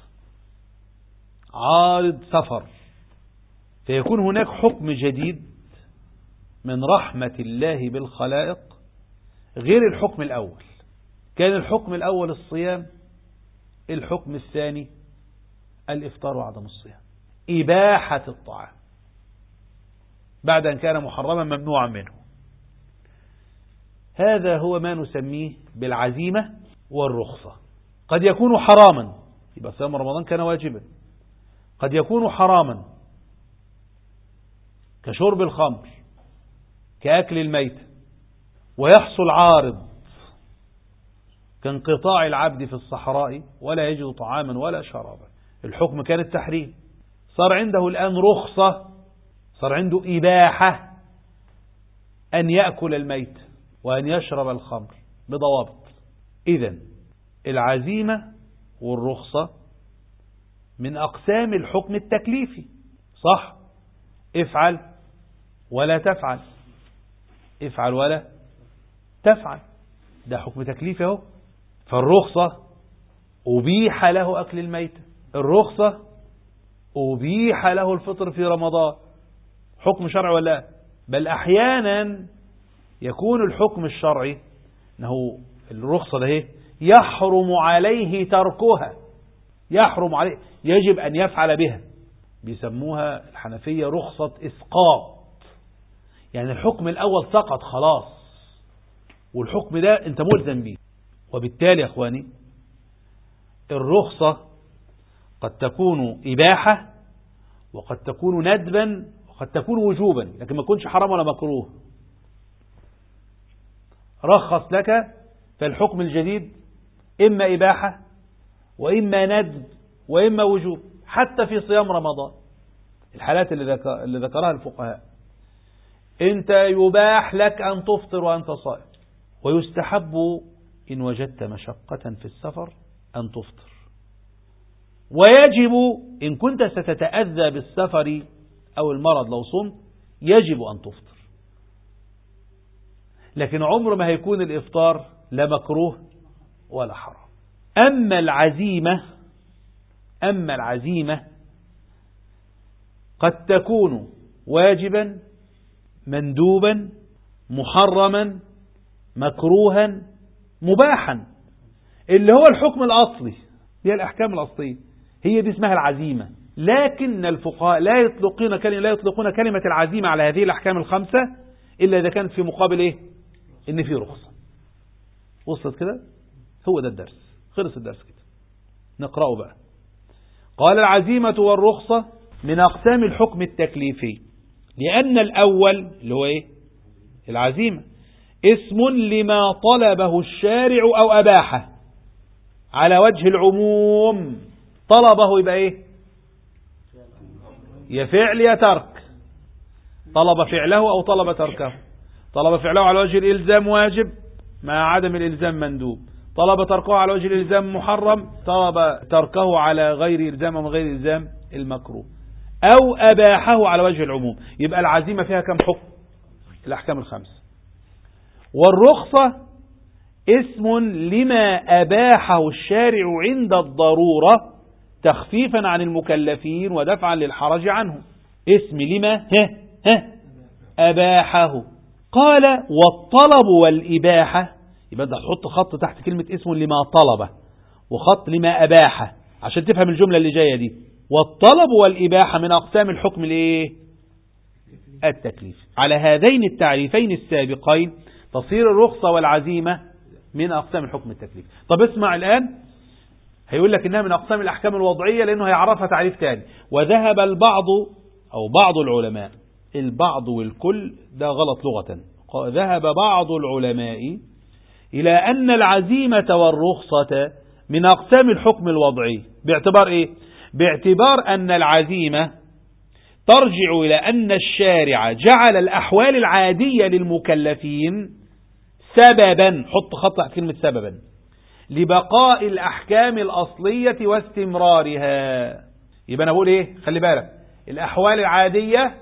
A: عارض سفر، فيكون هناك حكم جديد من رحمة الله بالخلائق غير الحكم الأول. كان الحكم الأول الصيام، الحكم الثاني الإفطار وعدم الصيام، إباحة الطعام بعد أن كان محرما ممنوعا منه. هذا هو ما نسميه بالعزيمة والرخصة. قد يكون حراما، يبقى صيام رمضان كان واجبا. قد يكون حراما كشرب الخمر، كأكل الميت، ويحصل عارض كانقطاع العبد في الصحراء ولا يجد طعاما ولا شرابا. الحكم كان التحريم، صار عنده الآن رخصة، صار عنده إباحة أن يأكل الميت وأن يشرب الخمر بضوابط. إذن العزيمة والرخصة من أقسام الحكم التكليفي، صح؟ افعل ولا تفعل، افعل ولا تفعل، ده حكم تكليفي اهو. فالرخصة أبيح له أكل الميت، الرخصة أبيح له الفطر في رمضان. حكم شرعي ولا؟ بل أحيانا يكون الحكم الشرعي أنه الرخصة ده يحرم عليه تركها، يحرم عليه، يجب أن يفعل بها. بيسموها الحنفية رخصة إسقاط، يعني الحكم الأول سقط خلاص والحكم ده أنت ملزم به. وبالتالي يا أخواني الرخصة قد تكون إباحة وقد تكون ندبا وقد تكون وجوبا، لكن ما تكونش حرام ولا مكروه. رخص لك، فالحكم الجديد إما إباحة وإما ندب وإما وجوب، حتى في صيام رمضان الحالات اللي ذكرها الفقهاء. أنت يباح لك أن تفطر وأنت صائم، ويستحب إن وجدت مشقة في السفر أن تفطر، ويجب إن كنت ستتأذى بالسفر أو المرض لو صمت يجب أن تفطر. لكن عمر ما هيكون الإفطار لا مكروه ولا حرام. أما العزيمة قد تكون واجبا، مندوبا، محرما، مكروها، مباحا، اللي هو الحكم الأصلي، هي الأحكام الأصلية، هي دي اسمها العزيمة. لكن الفقهاء لا يطلقون كلمة العزيمة على هذه الأحكام الخمسة إلا إذا كانت في مقابل إيه؟ إن في رخصة. وصلت كده؟ هو ده الدرس، خلص الدرس كده، نقرأه بقى. قال العزيمة والرخصة من أقسام الحكم التكليفي، لأن الأول اللي هو إيه؟ العزيمة اسم لما طلبه الشارع أو أباحه على وجه العموم. طلبه يبقى إيه؟ يا فعل يا ترك، طلب فعله أو طلب تركه. طلب فعله على وجه الإلزام واجب مع عدم الإلزام مندوب، طلب تركه على وجه الإلزام محرم، طلب تركه على غير إلزام أو غير إلزام المكروه، أو أباحه على وجه العموم. يبقى العزيمة فيها كم حكم؟ الأحكام الخمس. والرخصة اسم لما أباحه الشارع عند الضرورة تخفيفا عن المكلفين ودفعا للحرج عنه. اسم لما أباحه. قال والطلب والإباحة، يبقى ده حط خط تحت كلمة اسم لما طلبه وخط لما أباحه عشان تفهم الجملة اللي جاية دي. والطلب والإباحة من أقسام الحكم الايه؟ التكليف. على هذين التعريفين السابقين تصير الرخصة والعزيمة من أقسام الحكم التكليف. طب اسمع الآن، هيقول لك إنها من أقسام الأحكام الوضعية لأنه هيعرفها تعريف تاني. وذهب البعض أو بعض العلماء، البعض والكل ده غلط لغة، ذهب بعض العلماء إلى أن العزيمة والرخصة من أقسام الحكم الوضعي. باعتبار إيه؟ باعتبار أن العزيمة ترجع إلى أن الشارع جعل الأحوال العادية للمكلفين سببا، حط خط على كلمة سببا، لبقاء الأحكام الأصلية واستمرارها. يبقى أنا بقول إيه؟ خلي بالك، الأحوال العادية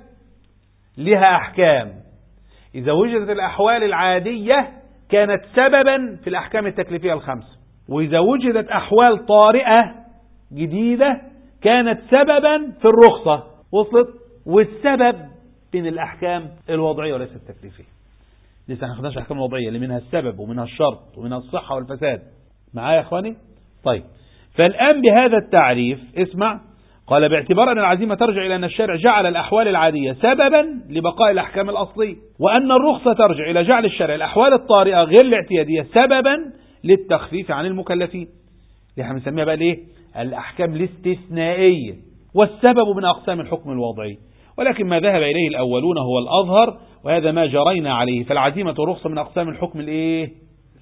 A: لها أحكام، إذا وجدت الأحوال العادية كانت سببا في الأحكام التكليفية الخمسة، وإذا وجدت أحوال طارئة جديدة كانت سببا في الرخصة. وصلت؟ والسبب من الأحكام الوضعية وليس التكليفية. لسه ما خدناش الأحكام الوضعية اللي منها السبب ومنها الشرط ومنها الصحة والفساد. معايا يا إخواني؟ طيب، فالآن بهذا التعريف اسمع، قال باعتبار أن العزيمة ترجع إلى أن الشارع جعل الأحوال العادية سببا لبقاء الأحكام الأصلية، وأن الرخصة ترجع إلى جعل الشارع الأحوال الطارئة غير الاعتيادية سببا للتخفيف عن المكلفين. اللي احنا بنسميها بقى الايه؟ الأحكام الاستثنائية. والسبب من أقسام الحكم الوضعي، ولكن ما ذهب إليه الأولون هو الأظهر، وهذا ما جرينا عليه. فالعزيمة والرخصة من أقسام الحكم الايه؟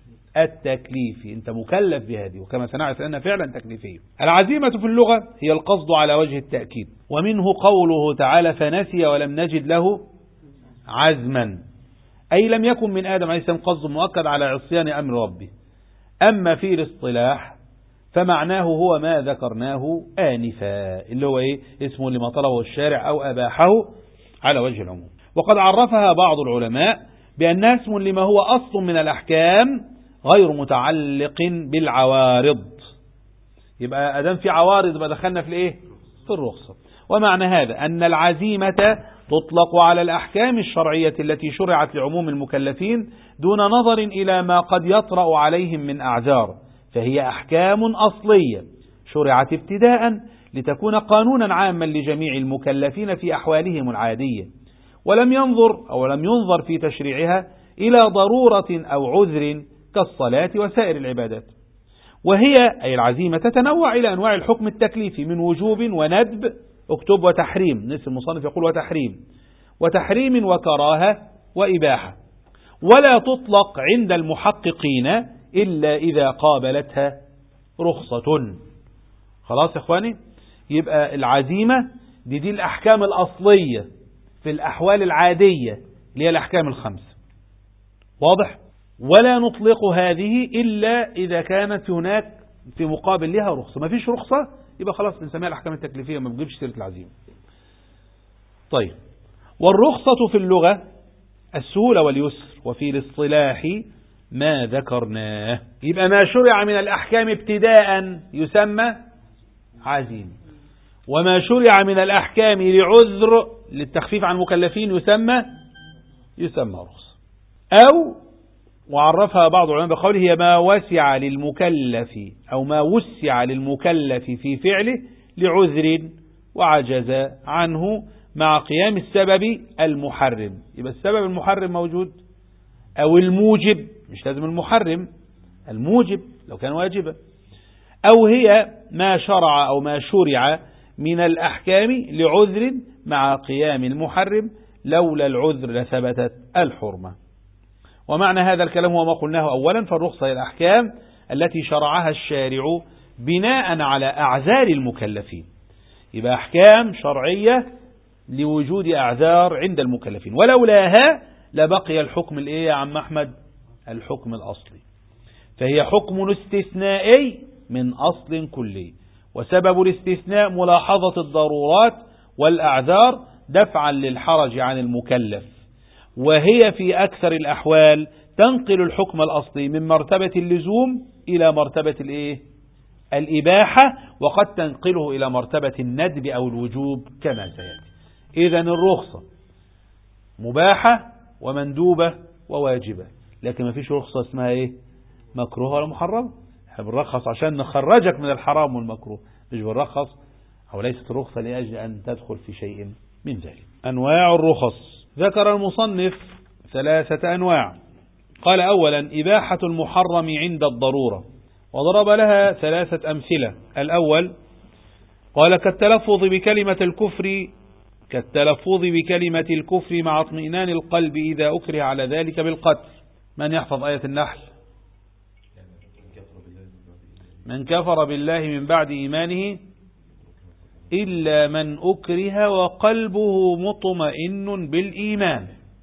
A: التكليفي. انت مكلف بهذه، وكما سنعرف أنها فعلا تكليفية. العزيمة في اللغة هي القصد على وجه التأكيد، ومنه قوله تعالى فنسي ولم نجد له عزما، أي لم يكن من آدم عليه السلام قصد مؤكد على عصيان أمر ربه. أما في الاصطلاح فمعناه هو ما ذكرناه آنفا، اللي هو إيه؟ اسمه لما طلبه الشارع أو أباحه على وجه العموم. وقد عرفها بعض العلماء بأنها اسم لما هو أصل من الأحكام غير متعلق بالعوارض. يبقى أدام في عوارض يبقى دخلنا في الإيه؟ في الرخصة. ومعنى هذا أن العزيمة تطلق على الأحكام الشرعية التي شرعت لعموم المكلفين دون نظر إلى ما قد يطرأ عليهم من أعذار، فهي أحكام أصلية شرعت ابتداء لتكون قانونا عاما لجميع المكلفين في أحوالهم العادية، ولم ينظر في تشريعها إلى ضرورة أو عذر كالصلاة وسائر العبادات. وهي أي العزيمة تتنوع إلى أنواع الحكم التكليفي من وجوب وندب، اكتب وتحريم، نفس المصنف يقول وتحريم وكراهة وإباحة، ولا تطلق عند المحققين إلا إذا قابلتها رخصة. خلاص يا إخواني؟ يبقى العزيمة دي الأحكام الأصلية في الأحوال العادية اللي هي الأحكام الخمس. واضح؟ ولا نطلق هذه إلا إذا كانت هناك في مقابل لها رخصة. ما فيش رخصة يبقى خلاص بنسميها الأحكام التكليفية، ما بنجيبش سيرة العزيمة. طيب، والرخصة في اللغة السهولة واليسر، وفي الاصطلاح ما ذكرناه. يبقى ما شرع من الأحكام ابتداء يسمى عزيمة، وما شرع من الأحكام لعذر للتخفيف عن المكلفين يسمى رخصة. أو وعرفها بعض العلماء بقوله هي ما وسع للمكلف أو ما وسع للمكلف في فعله لعذر وعجز عنه مع قيام السبب المحرم. يبقى السبب المحرم موجود، أو الموجب، مش لازم المحرم، الموجب لو كان واجبا. أو هي ما شرع أو ما شرع من الأحكام لعذر مع قيام المحرم، لولا العذر لثبتت الحرمة. ومعنى هذا الكلام هو ما قلناه أولا، فالرخصة هي الأحكام التي شرعها الشارع بناء على أعذار المكلفين. يبقى أحكام شرعية لوجود أعذار عند المكلفين، ولولاها لبقي الحكم الايه يا عم أحمد؟ الحكم الأصلي. فهي حكم استثنائي من أصل كلي، وسبب الاستثناء ملاحظة الضرورات والأعذار دفعا للحرج عن المكلف، وهي في أكثر الأحوال تنقل الحكم الأصلي من مرتبة اللزوم إلى مرتبة الإيه؟ الإباحة، وقد تنقله إلى مرتبة الندب أو الوجوب كما سيأتي. إذن الرخصة مباحة ومندوبة وواجبة، لكن ما فيش رخصة اسمها إيه؟ مكروه ولا محرم. احنا بنرخص عشان نخرجك من الحرام والمكروه، مش بنرخص أو ليست الرخصة لأجل أن تدخل في شيء من ذلك. أنواع الرخص، ذكر المصنف 3 أنواع. قال أولا إباحة المحرم عند الضرورة، وضرب لها 3 أمثلة. الأول قال كالتلفظ بكلمة الكفر مع اطمئنان القلب إذا أكره على ذلك بالقتل. من يحفظ آية النحل؟ من كفر بالله من بعد إيمانه إلا من أكره وقلبه مطمئن بالإيمان.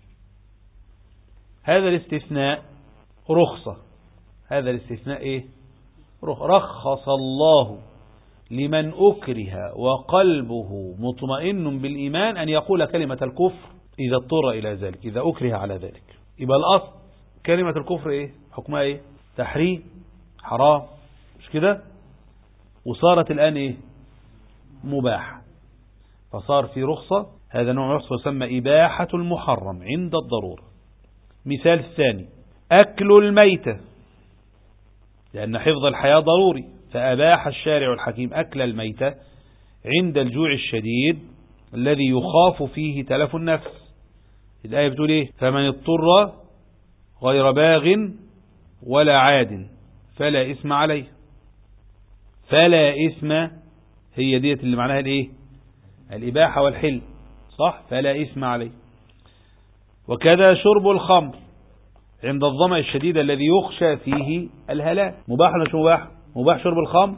A: هذا الاستثناء رخصة. هذا الاستثناء إيه؟ رخص الله لمن أكره وقلبه مطمئن بالإيمان أن يقول كلمة الكفر إذا اضطر إلى ذلك، إذا أكره على ذلك. يبقى الأصل كلمة الكفر إيه؟ حكمها إيه؟ تحريم، حرام، مش كده؟ وصارت الآن إيه؟ مباح، فصار في رخصة. هذا نوع رخصة يسمى إباحة المحرم عند الضرورة. مثال الثاني أكل الميتة، لأن حفظ الحياة ضروري، فأباح الشارع الحكيم أكل الميتة عند الجوع الشديد الذي يخاف فيه تلف النفس. الآية بتقول إيه؟ فمن اضطر غير باغ ولا عاد فلا إثم عليه. فلا إثم هي ديت اللي معناها الإيه؟ الإباحة والحل، صح؟ فلا إثم عليه. وكذا شرب الخمر عند الظمأ الشديد الذي يخشى فيه الهلاك. مباح ولا مش مباح؟ مباح شرب الخمر؟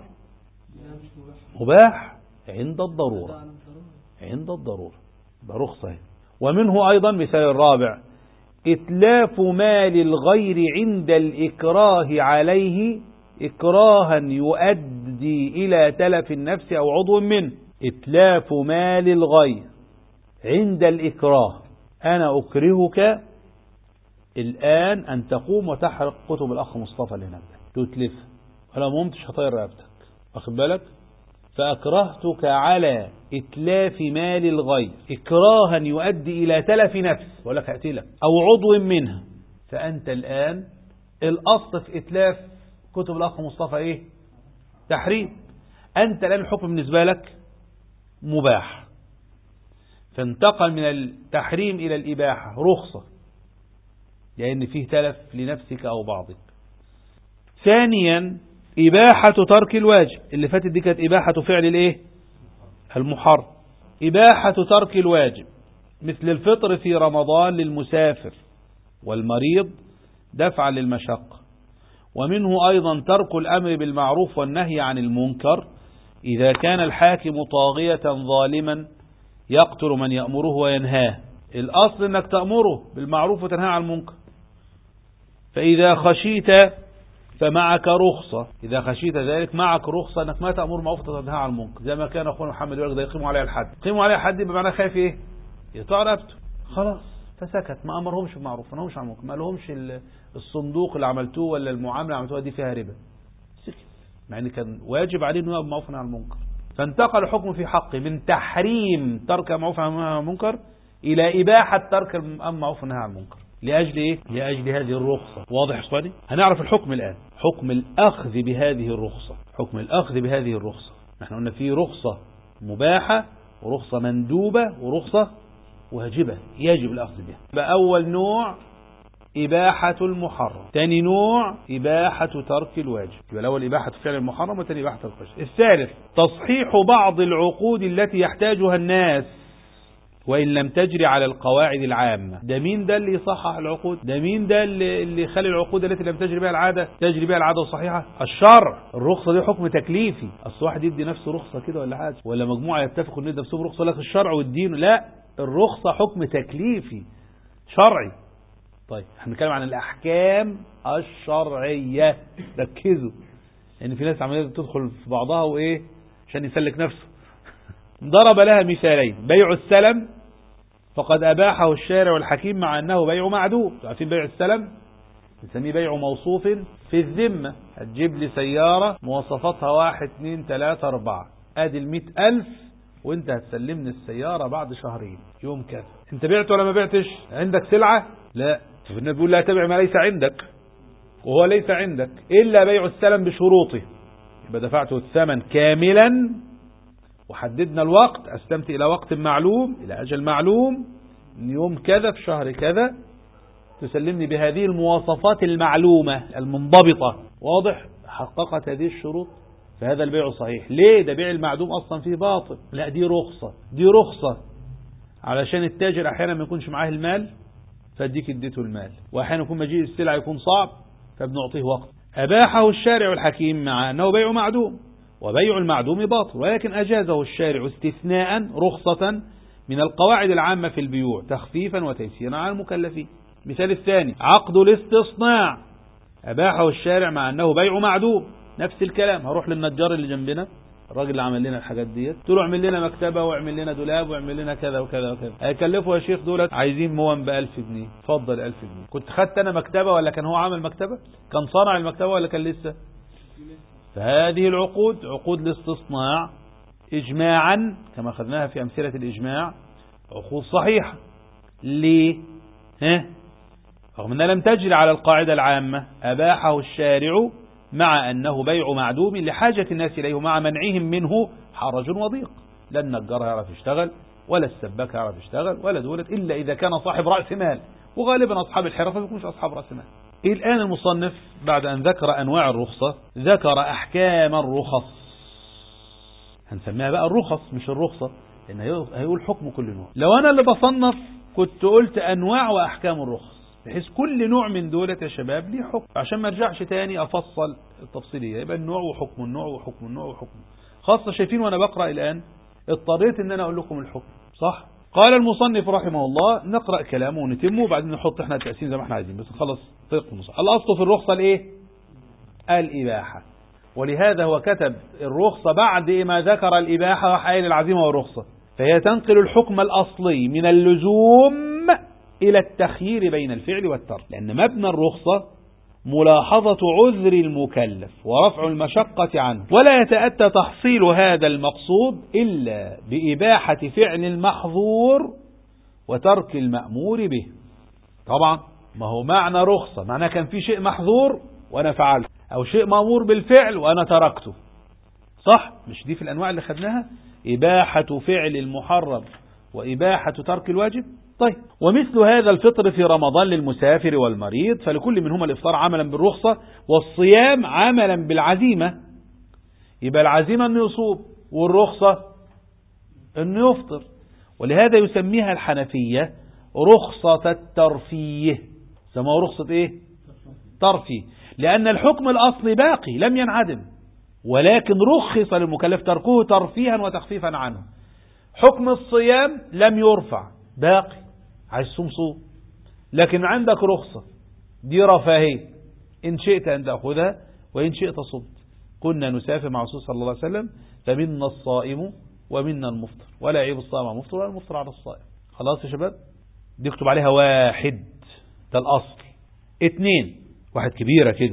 A: مباح عند الضرورة. عند الضرورة برخصة. ومنه أيضا مثال الرابع إتلاف مال الغير عند الإكراه عليه إكراها يؤدي إلى تلف النفس أو عضو منه. إتلاف مال الغير عند الإكراه، أنا أكرهك الآن أن تقوم وتحرق كتب الأخ مصطفى اللي هناك، تتلف ولا ممتش هطير رقبتك، واخد بالك؟ فأكرهتك على إتلاف مال الغير إكراها يؤدي إلى تلف نفس، ولا هقتلك أو عضو منها. فأنت الآن الأصل في إتلاف كتب الأخ مصطفى إيه؟ تحريم. أنت الآن الحكم بالنسبة لك مباح، فانتقل من التحريم إلى الإباحة رخصة، لأن فيه تلف لنفسك أو بعضك. ثانيا إباحة ترك الواجب، اللي فاتت دي كانت إباحة فعل الإيه؟ المحرم. إباحة ترك الواجب مثل الفطر في رمضان للمسافر والمريض دفعا للمشقة. ومنه أيضا ترك الأمر بالمعروف والنهي عن المنكر إذا كان الحاكم طاغية ظالما يقتل من يأمره وينهاه. الأصل أنك تأمره بالمعروف وتنهى عن المنكر. فإذا خشيت فمعك رخصة، إذا خشيت ذلك معك رخصة أنك ما تأمر معروف وتنهى عن المنكر، زي ما كان أخونا محمد يقول لك ده يقيموا عليها الحد. يقيموا عليها الحد يبقى معناه خايف إيه؟ يقطع رقبته. خلاص فسكت، ما أمرهمش بالمعروف ما نهوش عن المنكر، ما لهمش الصندوق اللي عملتوه ولا المعاملة اللي عملتوها دي فيها ربا، سكت، مع أن كان واجب عليه أنه يأمر بالمعروف عن المنكر. فانتقل الحكم في حقه من تحريم ترك المعروف عن المنكر إلى إباحة ترك المعروف والنهي عن المنكر. لأجل إيه؟ لأجل هذه الرخصة. واضح إخواني؟ هنعرف الحكم الآن، حكم الأخذ بهذه الرخصة. حكم الأخذ بهذه الرخصة، نحن قلنا فيه رخصة مباحة ورخصة مندوبة ورخصة واجبة يجب الأخذ بها. بأول نوع إباحة المحرم، ثاني نوع إباحة ترك الواجب. يبقى الأول إباحة فعل المحرم والثاني إباحة ترك الواجب. الثالث تصحيح بعض العقود التي يحتاجها الناس وإن لم تجري على القواعد العامة. ده مين ده اللي يصحح العقود؟ ده مين ده اللي يخلي العقود التي لم تجري بها العادة تجري بها العادة الصحيحة؟ الشرع. الرخصة دي حكم تكليفي، أصل واحد يدي نفسه رخصة كده ولا حاجة، ولا مجموعة يتفقوا إن يدي نفسهم رخصة لك الشرع والدين، لا، الرخصة حكم تكليفي شرعي. طيب احنا بنتكلم عن الأحكام الشرعية، ركزوا، لأن في ناس عمالة تدخل في بعضها وإيه عشان يسلك نفسه. ضرب لها مثالين: بيع السلم فقد أباحه الشارع الحكيم مع أنه بيع معدوم. عارفين بيع السلم؟ نسميه بيع موصوف في الذمة. هتجيب لي سيارة مواصفاتها 1 2 3 4، ادي 100,000 وانت هتسلمني السيارة بعد شهرين يوم كذا. انت بعت ولا ما بعتش؟ عندك سلعة؟ لا. النبي بيقول لا تبع ما ليس عندك، وهو ليس عندك إلا بيع السلم بشروطه. يبقى دفعته الثمن كاملا وحددنا الوقت، أسلمت إلى وقت معلوم إلى أجل معلوم، يوم كذا في شهر كذا تسلمني بهذه المواصفات المعلومة المنضبطة. واضح؟ حققت هذه الشروط فهذا البيع صحيح. ليه؟ ده بيع المعدوم أصلا فيه باطل. لا، دي رخصة، دي رخصة علشان التاجر أحيانا ما يكونش معاه المال فاديك اديته المال، وأحيانا يكون مجيء السلعة يكون صعب فبنعطيه وقت. أباحه الشارع الحكيم مع أنه بيع معدوم، وبيع المعدوم باطل، ولكن أجازه الشارع استثناء رخصة من القواعد العامة في البيوع تخفيفا وتيسيرا على المكلفين. مثال الثاني: عقد الاستصناع أباحه الشارع مع أنه بيع معدوم. نفس الكلام، هروح للنجار اللي جنبنا، الراجل اللي عمل لنا الحاجات ديت، قلت له اعمل لنا مكتبة واعمل لنا دولاب واعمل لنا كذا وكذا وكذا. هيكلفوا يا شيخ دولت عايزين موان ب1000 جنيه. اتفضل 1000 جنيه. كنت خدت انا مكتبة ولا كان هو عامل مكتبة؟ كان صانع المكتبة ولا كان لسه؟ فهذه العقود عقود الاستصناع اجماعا كما اخذناها في امثلة الاجماع عقود صحيحة. ليه؟ رغم انها لم تجري على القاعدة العامة، أباحه الشارع مع أنه بيع معدوم لحاجة الناس إليه مع منعهم منه حرج وضيق. لا النجار يعرف يشتغل ولا السباك يعرف يشتغل ولا دولت إلا إذا كان صاحب رأس مال، وغالبا أصحاب الحرفة ما يكونش أصحاب رأس مال. الآن المصنف بعد أن ذكر أنواع الرخصة ذكر أحكام الرخص. هنسميها بقى الرخص مش الرخصة، لأن هيقول حكم كل نوع. لو أنا اللي بصنف كنت قلت أنواع وأحكام الرخص، بحيث كل نوع من دولة يا شباب ليه حكم، عشان ما ارجعش تاني افصل التفصيلية. يبقى النوع وحكم النوع وحكم النوع وحكم. خاصة شايفين وانا بقرأ الان اضطريت ان انا اقول لكم الحكم صح. قال المصنف رحمه الله، نقرأ كلامه ونتمه وبعدين نحط احنا التقسيم زي ما احنا عايزين، بس نخلص طريق النص. الاصل في الرخصة الايه؟ الاباحة. ولهذا هو كتب الرخصة بعد ما ذكر الاباحة وحائل العزيمة والرخصة، فهي تنقل الحكم الاصلي من اللزوم إلى التخيير بين الفعل والترك، لأن مبنى الرخصة ملاحظة عذر المكلف ورفع المشقة عنه، ولا يتأتى تحصيل هذا المقصود إلا بإباحة فعل المحظور وترك المأمور به. طبعا ما هو معنى رخصة معناه كان في شيء محظور وأنا فعلت، أو شيء مأمور بالفعل وأنا تركته، صح؟ مش دي في الأنواع اللي خدناها؟ إباحة فعل المحرم وإباحة ترك الواجب. طيب، ومثل هذا الفطر في رمضان للمسافر والمريض، فلكل منهما الإفطار عملا بالرخصة والصيام عملا بالعزيمة. يبقى العزيمة أنه يصوم والرخصة أنه يفطر. ولهذا يسميها الحنفية رخصة الترفيه. سموها رخصة إيه؟ ترفيه، لأن الحكم الأصلي باقي لم ينعدم، ولكن رخص للمكلف تركه ترفيها وتخفيفا عنه. حكم الصيام لم يرفع، باقي، عايز صوم صوم، لكن عندك رخصة دي رفاهية، إن شئت أن تأخذها وإن شئت صمت. كنا نسافر مع رسول صلى الله عليه وسلم فمنا الصائم ومنا المفطر، ولا يعيب الصائم على المفطر ولا المفطر على الصائم. خلاص يا شباب، دي اكتب عليها 1، ده الأصل. 2، واحد كبيرة كده.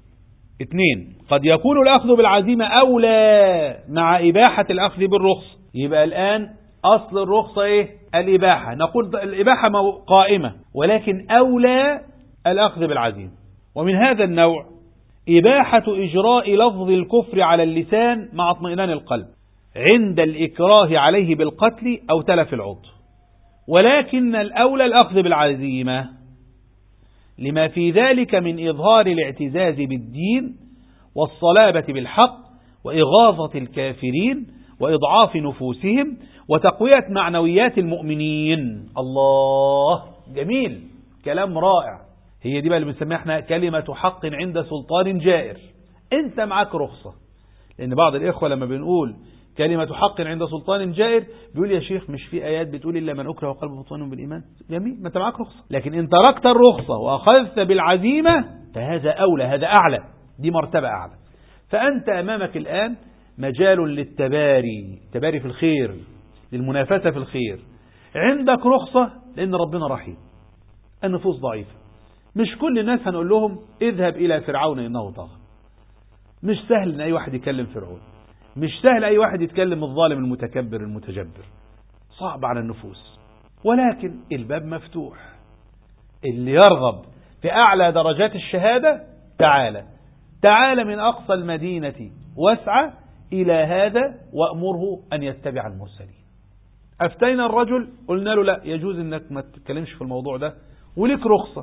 A: 2، قد يكون الأخذ بالعزيمة أولى مع إباحة الأخذ بالرخصة. يبقى الآن أصل الرخصة إيه؟ الإباحة. نقول الإباحة قائمة، ولكن أولى الأخذ بالعزيمة. ومن هذا النوع إباحة إجراء لفظ الكفر على اللسان مع اطمئنان القلب عند الإكراه عليه بالقتل أو تلف العضو، ولكن الأولى الأخذ بالعزيمة لما في ذلك من إظهار الاعتزاز بالدين والصلابة بالحق وإغاظة الكافرين وإضعاف نفوسهم وتقوية معنويات المؤمنين. الله، جميل، كلام رائع. هي دي بقى اللي بنسميها احنا كلمة حق عند سلطان جائر. انت معاك رخصة، لأن بعض الإخوة لما بنقول كلمة حق عند سلطان جائر. بيقول يا شيخ مش في آيات بتقول إلا من أكره وقلبه مطمئن بالإيمان؟ جميل، ما أنت معاك رخصة. لكن إن تركت الرخصة وأخذت بالعزيمة فهذا أولى، هذا أعلى، دي مرتبة أعلى. فأنت أمامك الآن مجال للتباري، تباري في الخير، للمنافسة في الخير. عندك رخصة لأن ربنا رحيم، النفوس ضعيفة، مش كل الناس هنقول لهم اذهب إلى فرعون إنه طغى. مش سهل أن أي واحد يكلم فرعون، مش سهل أي واحد يتكلم الظالم المتكبر المتجبر، صعب على النفوس. ولكن الباب مفتوح، اللي يرغب في أعلى درجات الشهادة تعال من أقصى المدينة واسعى إلى هذا وأمره أن يتبع المرسلين. أفتينا الرجل قلنا له لا يجوز أنك ما تتكلمش في الموضوع ده وليك رخصة.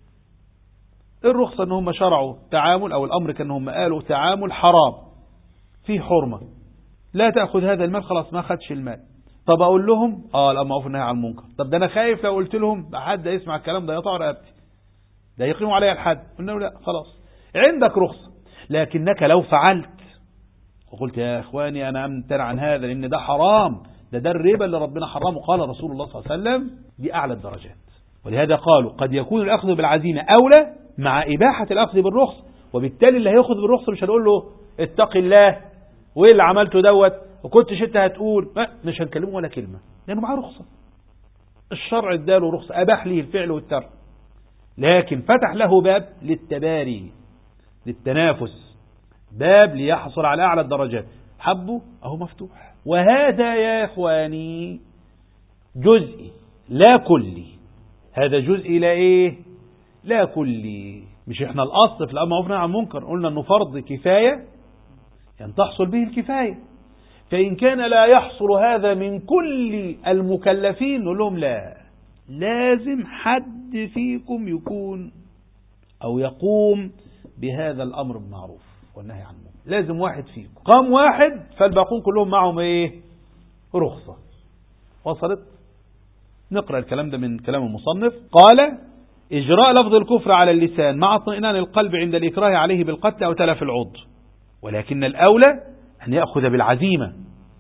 A: الرخصة أنهم شرعوا تعامل، أو الأمر كأنهم قالوا تعامل حرام فيه حرمة، لا تأخذ هذا المال، خلاص ما أخذش المال. طب أقول لهم الأمر معروف والنهي عن المنكر. طب ده أنا خايف لو قلت لهم حد يسمع الكلام ده يقطع رقبتي، ده يقيموا علي الحد. قلنا له لا خلاص عندك رخصة. لكنك لو فعلت وقلت يا إخواني أنا أمتنع عن هذا لأن ده حرام، ده الربا اللي ربنا حرمه قال رسول الله صلى الله عليه وسلم، دي أعلى الدرجات. ولهذا قالوا قد يكون الأخذ بالعزيمة أولى مع إباحة الأخذ بالرخص. وبالتالي اللي هيأخذ بالرخص مش هنقول له اتق الله وإيه اللي عملته دوت وكنتش انت هتقول، مش هنكلمه ولا كلمة لأنه معاه رخصة. الشرع اداله رخصة، أباح له الفعل والترك، لكن فتح له باب للتباري، للتنافس، باب ليحصل على أعلى الدرجات. حبه أهو مفتوح. وهذا يا إخواني جزئي لا كلي. هذا جزئي لا إيه؟ لا كلي. مش إحنا الأصل في الأمر معروف والنهي عن المنكر قلنا أنه فرض كفاية يعني تحصل به الكفاية. فإن كان لا يحصل هذا من كل المكلفين نقول لهم لا، لازم حد فيكم يكون أو يقوم بهذا الأمر بالمعروف والنهي عن المنكر. لازم واحد فيكم، قام واحد فالباقون كلهم معهم ايه؟ رخصة. وصلت؟ نقرأ الكلام ده من كلام المصنف. قال إجراء لفظ الكفر على اللسان مع اطمئنان القلب عند الإكراه عليه بالقتل أو تلف العضو، ولكن الأولى أن يأخذ بالعزيمة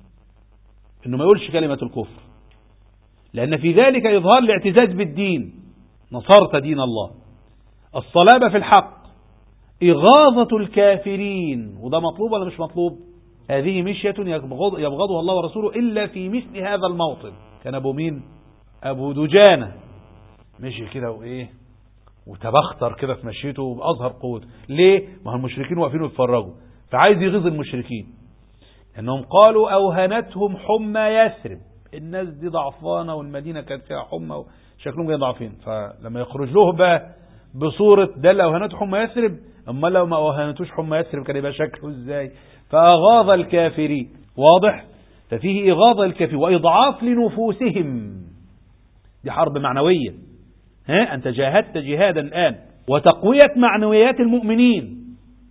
A: إنه ما يقولش كلمة الكفر، لأن في ذلك إظهار الاعتزاز بالدين، نصرت دين الله، الصلابة في الحق، إغاظة الكافرين. وده مطلوب ولا مش مطلوب؟ هذه مشية يبغضها الله ورسوله إلا في مثل هذا الموطن. كان أبو مين؟ أبو دجانة مشي كده وإيه وتبختر كده في مشيته بأظهر قوته. ليه؟ ما هم المشركين واقفين يتفرجوا، فعايز يغيظ المشركين أنهم قالوا أوهنتهم حمى يثرب، الناس دي ضعفانة والمدينة كانت فيها حمى وشكلهم جاي ضعفين. فلما يخرج لهم بقى بصورة ده اللي أوهنته حمى يثرب، أما لو ما أوهنتوش حمى يثرب كان يبقى شكله إزاي؟ فأغاظ الكافرين. واضح؟ ففيه إغاظة الكافرين وإضعاف لنفوسهم، دي حرب معنوية. أنت جاهدت جهادا الآن وتقوية معنويات المؤمنين.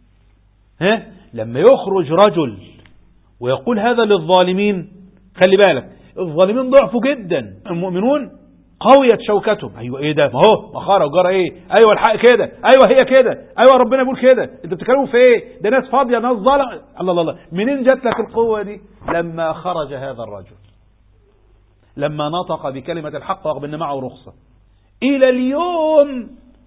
A: لما يخرج رجل ويقول هذا للظالمين، خلي بالك الظالمين ضعفوا جدا، المؤمنون قويت شوكتهم. ايوه ايه ده؟ ما هو ما خرج جرى ايه؟ ايوه الحق كده، ايوه هي كده، ايوه ربنا بيقول كده، انتوا بتتكلموا في ايه؟ ده ناس فاضيه، ناس ظلم. الله الله، منين جات لك القوه دي؟ لما خرج هذا الرجل، لما نطق بكلمه الحق رغم ان معه رخصه. الى اليوم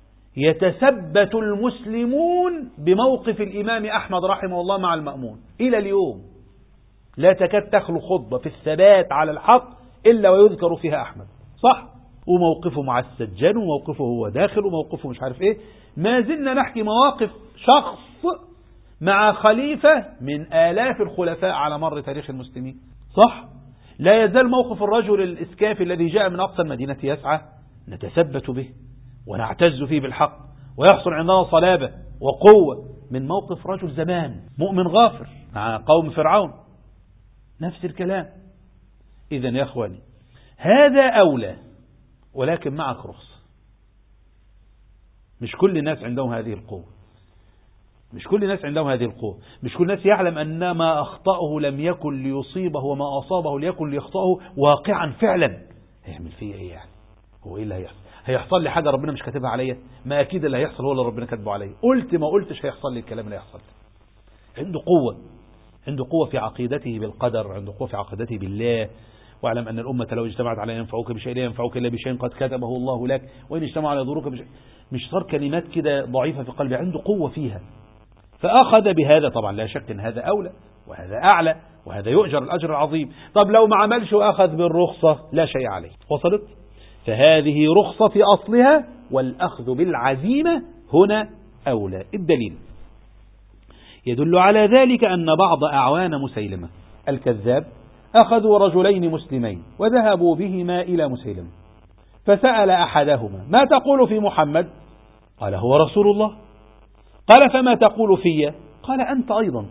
A: يتثبت المسلمون بموقف الامام احمد رحمه الله مع المأمون، الى اليوم لا تكاد تخلو خطبه في الثبات على الحق الا ويذكر فيها احمد، صح؟ وموقفه مع السجان وموقفه هو داخل وموقفه مش عارف ايه. ما زلنا نحكي مواقف شخص مع خليفة من آلاف الخلفاء على مر تاريخ المسلمين، صح؟ لا يزال موقف الرجل الإسكافي الذي جاء من أقصى المدينة يسعى، نتثبت به ونعتز فيه بالحق ويحصل عندنا صلابة وقوة من موقف رجل زمان مؤمن غافر مع قوم فرعون، نفس الكلام. إذن يا أخواني هذا أولى، ولكن معك رخصة. مش كل الناس عندهم هذه القوة، مش كل الناس عندهم هذه القوة، مش كل الناس يعلم أن ما أخطأه لم يكن ليصيبه وما أصابه ليكن ليخطأه واقعا فعلا. هيعمل فيه إيه يعني؟ هو إيه اللي هيحصل؟ هيحصل لي حاجة ربنا مش كاتبها عليا؟ ما أكيد اللي هيحصل هو اللي ربنا كاتبه عليا، قلت ما قلتش هيحصل لي الكلام اللي هيحصل لي. عنده قوة، عنده قوة في عقيدته بالقدر، عنده قوة في عقيدته بالله. واعلم أن الأمة لو اجتمعت على ينفعوك بشيء لا ينفعوك إلا بشيء قد كتبه الله لك، وإن اجتمعوا على يضروك بشيء. مش صار كلمات كده ضعيفة في قلبه، عنده قوة فيها. فأخذ بهذا، طبعا لا شك أن هذا أولى وهذا أعلى وهذا يؤجر الأجر العظيم. طب لو ما عملش وأخذ بالرخصة لا شيء عليه. وصلت؟ فهذه رخصة في أصلها، والأخذ بالعزيمة هنا أولى. الدليل يدل على ذلك أن بعض أعوان مسيلمة الكذاب أخذوا رجلين مسلمين وذهبوا بهما إلى مسيلمة، فسأل أحدهما: ما تقول في محمد؟ قال: هو رسول الله. قال: فما تقول في؟ قال: أنت أيضا.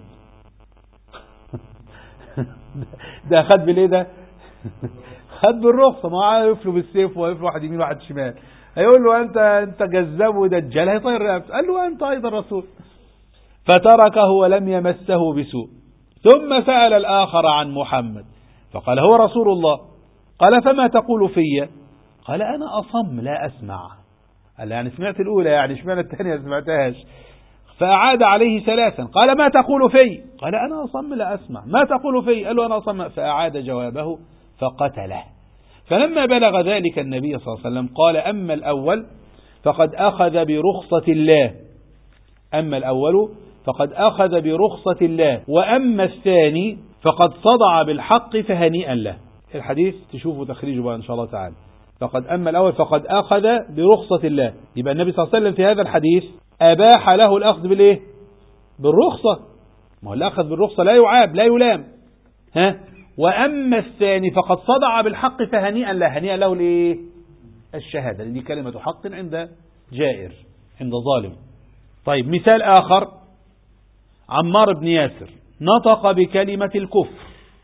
A: ده أخذ بالإيه ده؟ خد بالرخصة، ما يفلو بالسيف ويفلو واحد يمين واحد شمال، هيقول له أنت جذاب ودجال، هيطير رقبته. قال له: أنت أيضا رسول. فتركه ولم يمسه بسوء. ثم سأل الآخر عن محمد فقال: هو رسول الله. قال: فما تقول في؟ قال: أنا أصم لا أسمع. قال: يعني سمعت الأولى، يعني اشمعنى الثانية سمعتهاش؟ فأعاد عليه ثلاثا. قال: ما تقول في؟ قال: أنا أصم لا أسمع. ما تقول في؟ قال له: أنا أصم. فأعاد جوابه فقتله. فلما بلغ ذلك النبي صلى الله عليه وسلم قال: أما الأول فقد أخذ برخصة الله، أما الأول فقد أخذ برخصة الله، وأما الثاني فقد صدع بالحق فهنيئا له. الحديث تشوفوا تخريجه بقى إن شاء الله تعالى. أما الأول فقد أخذ برخصة الله، يبقى النبي صلى الله عليه وسلم في هذا الحديث أباح له الأخذ بالإيه؟ بالرخصة. ما هو الأخذ بالرخصة لا يعاب لا يلام. وأما الثاني فقد صدع بالحق فهنيئا له. هنيئا له ليه؟ الشهادة، دي كلمة حق عند جائر، عند ظالم. طيب مثال آخر: عمار بن ياسر نطق بكلمة الكفر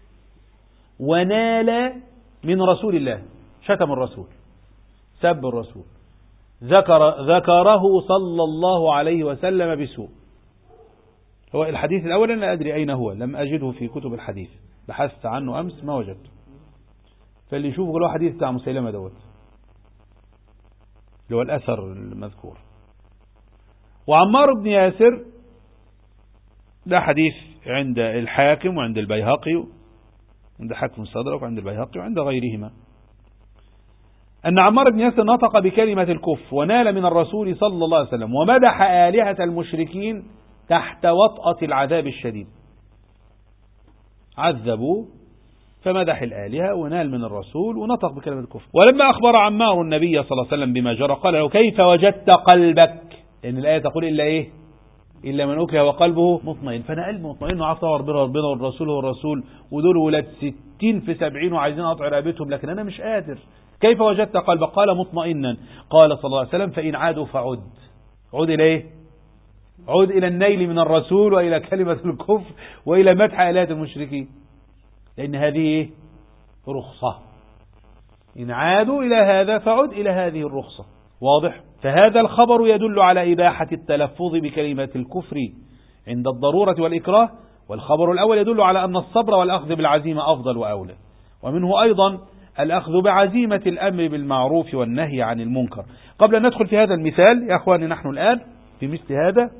A: ونال من رسول الله، شتم الرسول، سب الرسول، ذكره صلى الله عليه وسلم بسوء. هو الحديث الأول أنا لا أدري أين هو، لم أجده في كتب الحديث، بحثت عنه أمس ما وجدته. فاللي يشوفه قالوا حديث بتاع مسيلمة دوت اللي هو الأثر المذكور. وعمار بن ياسر ده حديث عند الحاكم وعند البيهقي، عند حاكم الصدرك وعند البيهقي وعند غيرهما، أن عمار بن ياسر نطق بكلمة الكفر ونال من الرسول صلى الله عليه وسلم، ومدح آلهة المشركين تحت وطأة العذاب الشديد. عذبوا فمدح الآلهة ونال من الرسول ونطق بكلمة الكفر. ولما أخبر عمار النبي صلى الله عليه وسلم بما جرى قال له: كيف وجدت قلبك؟ لأن الآية تقول إلا إيه؟ إلا من أكره وقلبه مطمئن. فأنا قلبي مطمئن وعطى ربنا والرسول والرسول، ودول ولاد 60 في 70 وعايزين أطع رقبتهم، لكن أنا مش قادر. كيف وجدت قلبك؟ قال: مطمئنا. قال صلى الله عليه وسلم: فإن عادوا فعد. عد إلى إيه؟ عد إلى النيل من الرسول وإلى كلمة الكفر وإلى مدح آلهة المشركين، لأن هذه رخصة. إن عادوا إلى هذا فعد إلى هذه الرخصة. واضح؟ فهذا الخبر يدل على إباحة التلفظ بكلمة الكفر عند الضرورة والإكراه، والخبر الأول يدل على أن الصبر والأخذ بالعزيمة أفضل وأولى. ومنه أيضا الأخذ بعزيمة الأمر بالمعروف والنهي عن المنكر. قبل أن ندخل في هذا المثال يا أخواني، نحن الآن في مثل هذا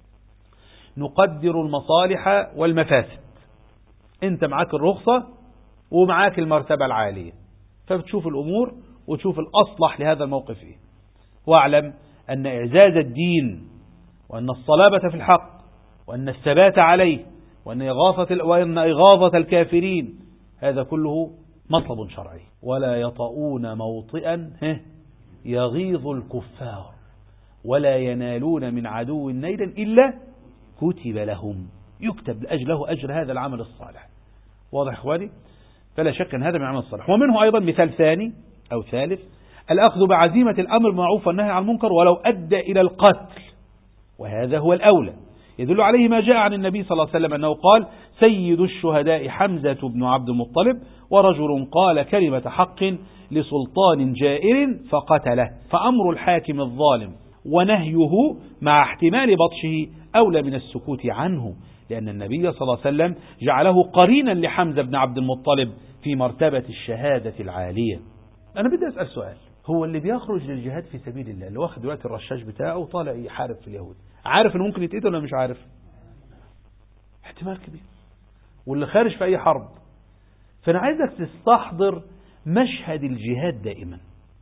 A: نقدر المصالح والمفاسد. أنت معاك الرخصة ومعاك المرتبة العالية، فبتشوف الأمور وتشوف الأصلح لهذا الموقف إيه. واعلم أن إعزاز الدين وأن الصلابة في الحق وأن الثبات عليه وأن إغاظة الكافرين هذا كله مطلب شرعي. ولا يطؤون موطئا يغيظ الكفار ولا ينالون من عدو نيلا إلا كتب لهم، يكتب لأجله أجر هذا العمل الصالح. واضح إخواني؟ فلا شك أن هذا من العمل الصالح. ومنه أيضا مثال ثاني أو ثالث: الأخذ بعزيمة الأمر بالمعروف والنهي عن المنكر ولو أدى إلى القتل، وهذا هو الأولى. يدل عليه ما جاء عن النبي صلى الله عليه وسلم أنه قال: سيد الشهداء حمزة بن عبد المطلب، ورجل قال كلمة حق لسلطان جائر فقتله، فأمر الحاكم الظالم ونهيه مع احتمال بطشه أولى من السكوت عنه، لأن النبي صلى الله عليه وسلم جعله قرينا لحمزة بن عبد المطلب في مرتبة الشهادة العالية. أنا بدي أسأل سؤال: هو اللي بيخرج للجهاد في سبيل الله اللي واخد دلوقتي الرشاش بتاعه وطالع يحارب في اليهود، عارف انه ممكن يتقتل ولا مش عارف؟ احتمال كبير. واللي خارج في أي حرب. فأنا عايزك تستحضر مشهد الجهاد دائما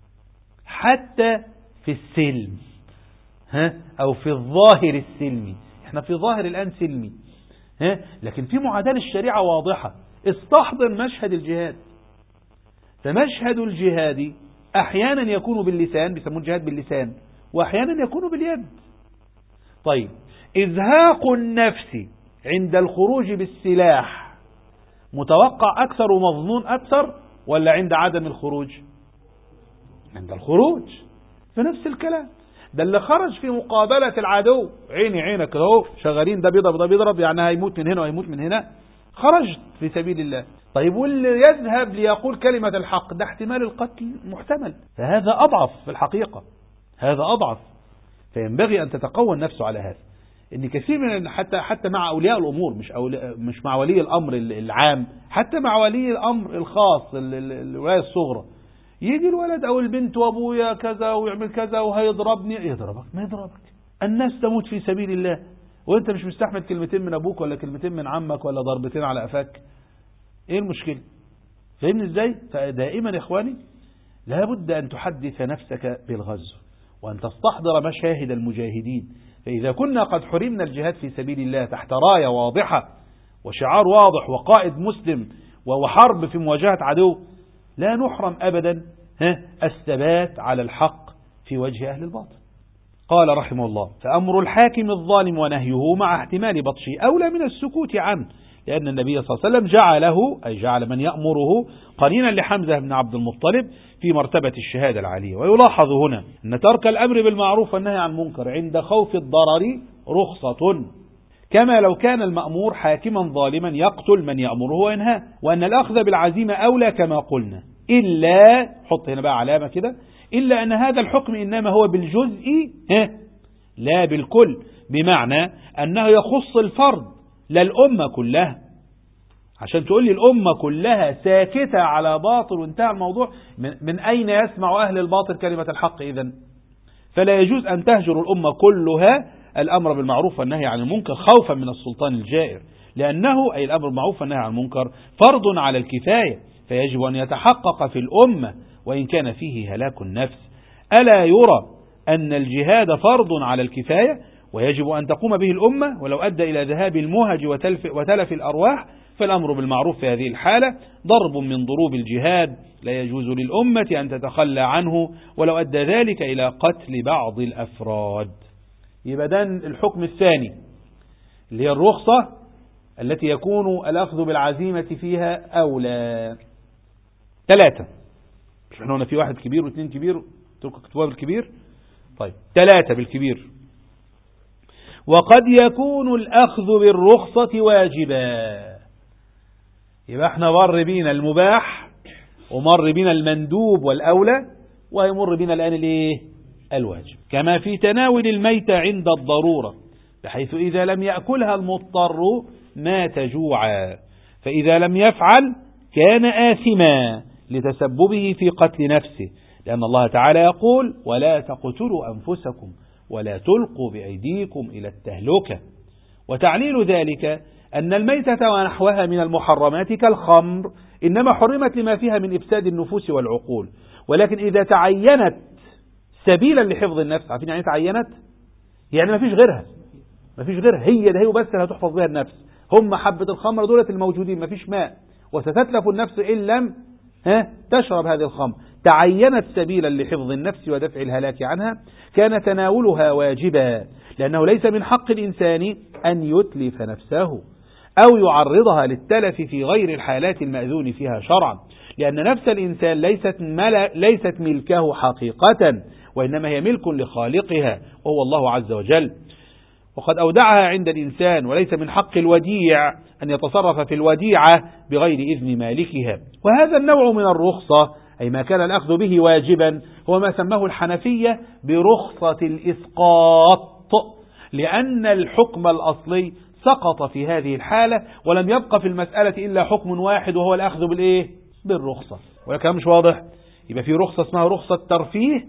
A: حتى في السلم، أو في الظاهر السلمي. احنا في ظاهر الآن سلمي، لكن في معاداة الشريعة واضحة. استحضر مشهد الجهاد. فمشهد الجهاد أحيانا يكون باللسان، بيسموه الجهاد باللسان، وأحيانا يكون باليد. طيب، إزهاق النفس عند الخروج بالسلاح متوقع أكثر ومظنون أكثر، ولا عند عدم الخروج؟ عند الخروج. فنفس الكلام، ده اللي خرج في مقابلة العدو، عيني عينك اهو شغالين، ده بيضرب ده بيضرب، يعني هيموت من هنا وهيموت من هنا، خرج في سبيل الله. طيب واللي يذهب ليقول كلمة الحق، ده احتمال القتل محتمل، فهذا أضعف في الحقيقة، هذا أضعف. فينبغي أن تتقوى النفس على هذا. إن كثير من حتى مع أولياء الأمور، مش مع ولي الأمر العام، حتى مع ولي الأمر الخاص الولاية الصغرى، يجي الولد أو البنت وأبويا كذا ويعمل كذا وهيضربني. يضربك ما يضربك، الناس تموت في سبيل الله، وانت مش مستحمل كلمتين من أبوك ولا كلمتين من عمك ولا ضربتين على قفاك. ايه المشكلة؟ فاهمني ازاي؟ فدائما يا اخواني لابد أن تحدث نفسك بالغزو، وأن تستحضر مشاهد المجاهدين. فإذا كنا قد حرمنا الجهاد في سبيل الله تحت راية واضحة وشعار واضح وقائد مسلم وحرب في مواجهة عدو، لا نحرم أبدا الثبات على الحق في وجه أهل الباطل. قال رحمه الله: فأمر الحاكم الظالم ونهيه مع احتمال بطشه أولى من السكوت عنه، لأن النبي صلى الله عليه وسلم جعله، أي جعل من يأمره، قرينا لحمزة بن عبد المطلب في مرتبة الشهادة العالية. ويلاحظ هنا أن ترك الأمر بالمعروف والنهي عن المنكر عند خوف الضرر رخصة، كما لو كان المأمور حاكما ظالما يقتل من يأمره وينهاه، وأن الأخذ بالعزيمة أولى كما قلنا، إلا، حط هنا بقى علامة كده، إلا أن هذا الحكم إنما هو بالجزء لا بالكل، بمعنى أنه يخص الفرد لا الأمة كلها. عشان تقول لي الأمة كلها ساكتة على باطل وانتهى الموضوع، من أين يسمع أهل الباطل كلمة الحق إذن؟ فلا يجوز أن تهجر الأمة كلها الأمر بالمعروف والنهي عن المنكر خوفا من السلطان الجائر، لأنه أي الأمر بالمعروف والنهي عن المنكر فرض على الكفاية، فيجب أن يتحقق في الأمة وإن كان فيه هلاك النفس. ألا يرى أن الجهاد فرض على الكفاية ويجب أن تقوم به الأمة، ولو أدى إلى ذهاب المهج وتلف الأرواح فالأمر بالمعروف في هذه الحالة ضرب من ضروب الجهاد، لا يجوز للأمة أن تتخلى عنه ولو أدى ذلك إلى قتل بعض الأفراد. يبقى ده الحكم الثاني اللي هي الرخصة التي يكون الأخذ بالعزيمة فيها أولى. 3، احنا هنا في واحد كبير واثنين كبير، كتبوها بالكبير. طيب 3 بالكبير. وقد يكون الأخذ بالرخصة واجبا، يبقى احنا مر بينا المباح ومر بينا المندوب والأولى، ويمر بينا الآن الايه؟ الواجب. كما في تناول الميتة عند الضرورة، بحيث إذا لم يأكلها المضطر مات جوعا، فإذا لم يفعل كان آثما لتسببه في قتل نفسه، لأن الله تعالى يقول: ولا تقتلوا أنفسكم ولا تلقوا بأيديكم إلى التهلكة. وتعليل ذلك أن الميتة ونحوها من المحرمات كالخمر إنما حرمت لما فيها من إفساد النفوس والعقول، ولكن إذا تعينت سبيلا لحفظ النفس، عارفين يعني تعينت؟ يعني ما فيش غيرها، ما فيش غيرها، هي ده هي وبس اللي هتحفظ بها النفس. هم حبة الخمر دولة الموجودين، ما فيش ماء، وستتلف النفس إن لم تشرب هذه الخمر. تعينت سبيلا لحفظ النفس ودفع الهلاك عنها، كان تناولها واجبا، لأنه ليس من حق الإنسان أن يتلف نفسه أو يعرضها للتلف في غير الحالات المأذون فيها شرعا، لأن نفس الإنسان ليست ملكه حقيقة، وإنما هي ملك لخالقها وهو الله عز وجل، وقد أودعها عند الإنسان، وليس من حق الوديع أن يتصرف في الوديعة بغير إذن مالكها. وهذا النوع من الرخصة، أي ما كان الأخذ به واجبا، هو ما سماه الحنفية برخصة الإسقاط، لأن الحكم الأصلي سقط في هذه الحالة، ولم يبقى في المسألة إلا حكم واحد وهو الأخذ بالإيه؟ بالرخصة. ولكن مش واضح؟ يبقى في رخصة اسمها رخصة ترفيه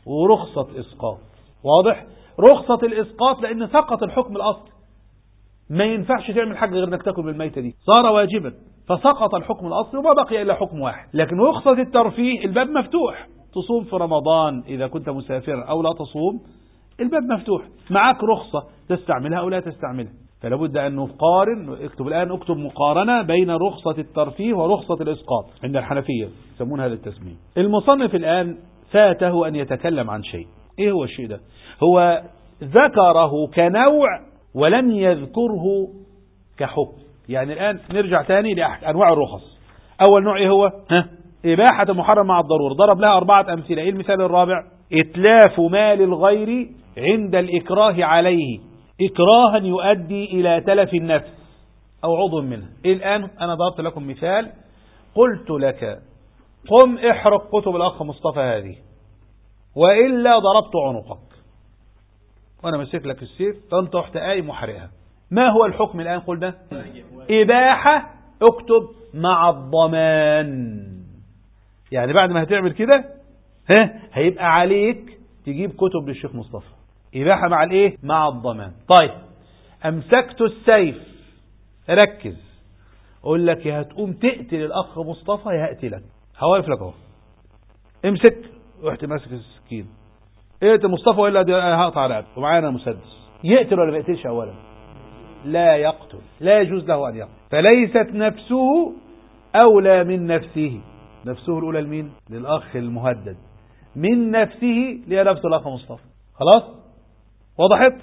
A: ورخصة إسقاط. واضح؟ رخصة الإسقاط لأن سقط الحكم الأصلي، ما ينفعش تعمل حاجة غير انك تاكل بالميتة دي، صار واجبا، فسقط الحكم الأصلي وما بقي إلا حكم واحد. لكن رخصة الترفيه الباب مفتوح، تصوم في رمضان إذا كنت مسافرا أو لا تصوم، الباب مفتوح، معك رخصة تستعملها أو لا تستعملها. فلا بد أن نقارن. اكتب مقارنة بين رخصة الترفيه ورخصة الإسقاط عند الحنفية، يسمون هذا التسمية. المصنف الآن فاته أن يتكلم عن شيء. إيه هو الشيء ده؟ هو ذكره كنوع ولم يذكره كحكم. يعني الآن نرجع تاني لأنواع الرخص. أول نوع إيه هو؟ إباحة المحرم مع الضرورة، ضرب لها 4 أمثلة. إيه المثال الرابع؟ إتلاف مال الغير عند الإكراه عليه إكراها يؤدي إلى تلف النفس أو عضو منها. الآن أنا ضربت لكم مثال، قلت لك قم احرق كتب الأخ مصطفى هذه وإلا ضربت عنقك، وأنا مسك لك السيف فأنت رحت قايم محرقها. ما هو الحكم الآن؟ قلنا إباحة، اكتب مع الضمان. يعني بعد ما هتعمل كده هيبقى عليك تجيب كتب للشيخ مصطفى. إباحة مع الإيه؟ مع الضمان. طيب أمسكت السيف، ركز، أقول لك يا هتقوم تقتل الأخ مصطفى يا هقتلك، هواقف لك أهو، امسك، رحت ماسك السكين، اقتل مصطفى وإلا هقطع رقبته ومعانا مسدس. يقتل ولا ما يقتلش؟ أولا لا يقتل، لا يجوز له أن يقتل. فليست نفسه أولى من نفسه. نفسه الأولى لمين؟ للأخ المهدد، من نفسه لنفس الأخ مصطفى. خلاص وضحت؟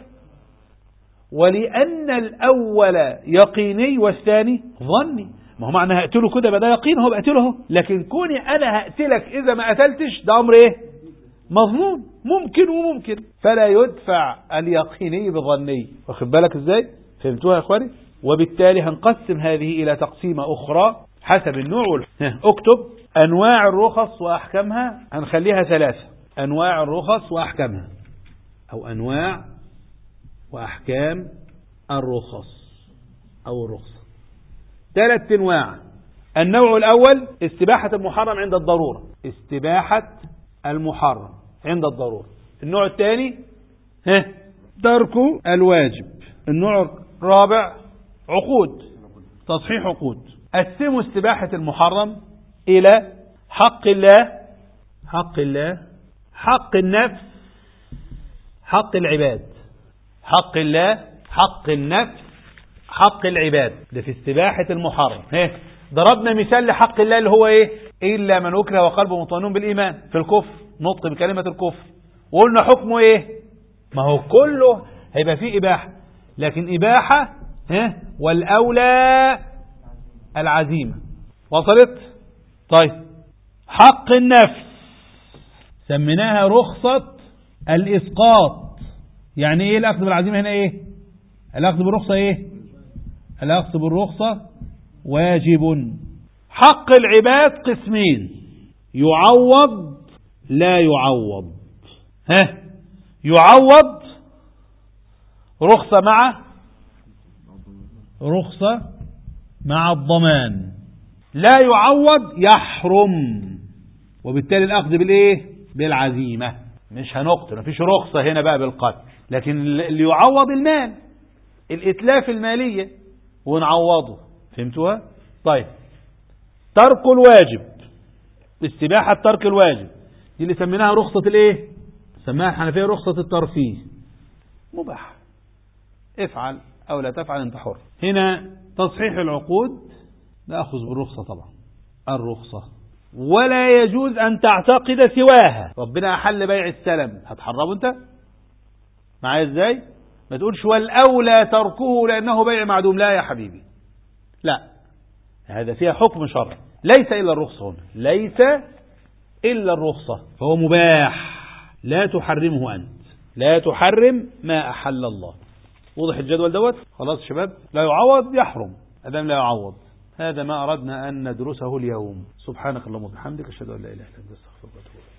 A: ولأن الأول يقيني والثاني ظني. ما هو معنى هقتله كده بدا يقين، هو بقتله اهو. لكن كوني أنا هقتلك إذا ما قتلتش، ده أمر إيه؟ مظنون، ممكن وممكن، فلا يدفع اليقيني بظني. واخد بالك إزاي؟ فهمتوها يا إخواني؟ وبالتالي هنقسم هذه إلى تقسيمة أخرى حسب النوع اكتب أنواع الرخص وأحكامها، هنخليها 3 أنواع الرخص وأحكامها، أو أنواع وأحكام الرخص أو الرخصة. 3 أنواع. النوع الأول استباحة المحرم عند الضرورة، استباحة المحرم عند الضرورة. النوع الثاني ترك الواجب. النوع الرابع عقود، تصحيح عقود. قسموا استباحة المحرم إلى حق الله، حق الله، حق النفس، حق العباد. حق الله، حق النفس، حق العباد، ده في استباحة المحرم. ضربنا مثال لحق الله اللي هو ايه؟ إلا من أكره وقلبه مطمئن بالإيمان، في الكفر، نطق بكلمة الكفر. وقلنا حكمه ايه؟ ما هو كله هيبقى فيه إباحة، لكن إباحة والأولى العزيمة. وصلت؟ طيب حق النفس سميناها رخصة الإسقاط. يعني ايه الأخذ بالعزيمة هنا؟ ايه الأخذ بالرخصة؟ ايه الأخذ بالرخصة؟ واجب. حق العباد قسمين، يعوض لا يعوض. يعوض رخصة مع الضمان، لا يعوض يحرم، وبالتالي الأخذ بالإيه؟ بالعزيمة. مش هنقتل، مفيش رخصة هنا بقى بالقتل، لكن اللي يعوض المال، الإتلاف المالية ونعوضه. فهمتوها؟ طيب ترك الواجب، استباحة ترك الواجب، دي اللي سميناها رخصة الإيه؟ سماها الحنفية رخصة الترفيه. مباح، افعل أو لا تفعل أنت حر. هنا تصحيح العقود نأخذ بالرخصة طبعا، الرخصة، ولا يجوز أن تعتقد سواها. ربنا أحل بيع السلم، هتحرمه أنت معايا إزاي؟ ما تقولش والأولى تركه لأنه بيع معدوم. لا يا حبيبي، لا، هذا فيها حكم شرعي، ليس إلا الرخصة هنا، ليس إلا الرخصة، فهو مباح، لا تحرمه أنت، لا تحرم ما أحل الله. وضح الجدول دوت؟ خلاص شباب، لا يعوض يحرم، أدام لا يعوض. هذا ما أردنا أن ندرسه اليوم. سبحانك اللهم وبحمدك، أشهد أن لا إله إلا أنت، أستغفرك وأتوب إليك.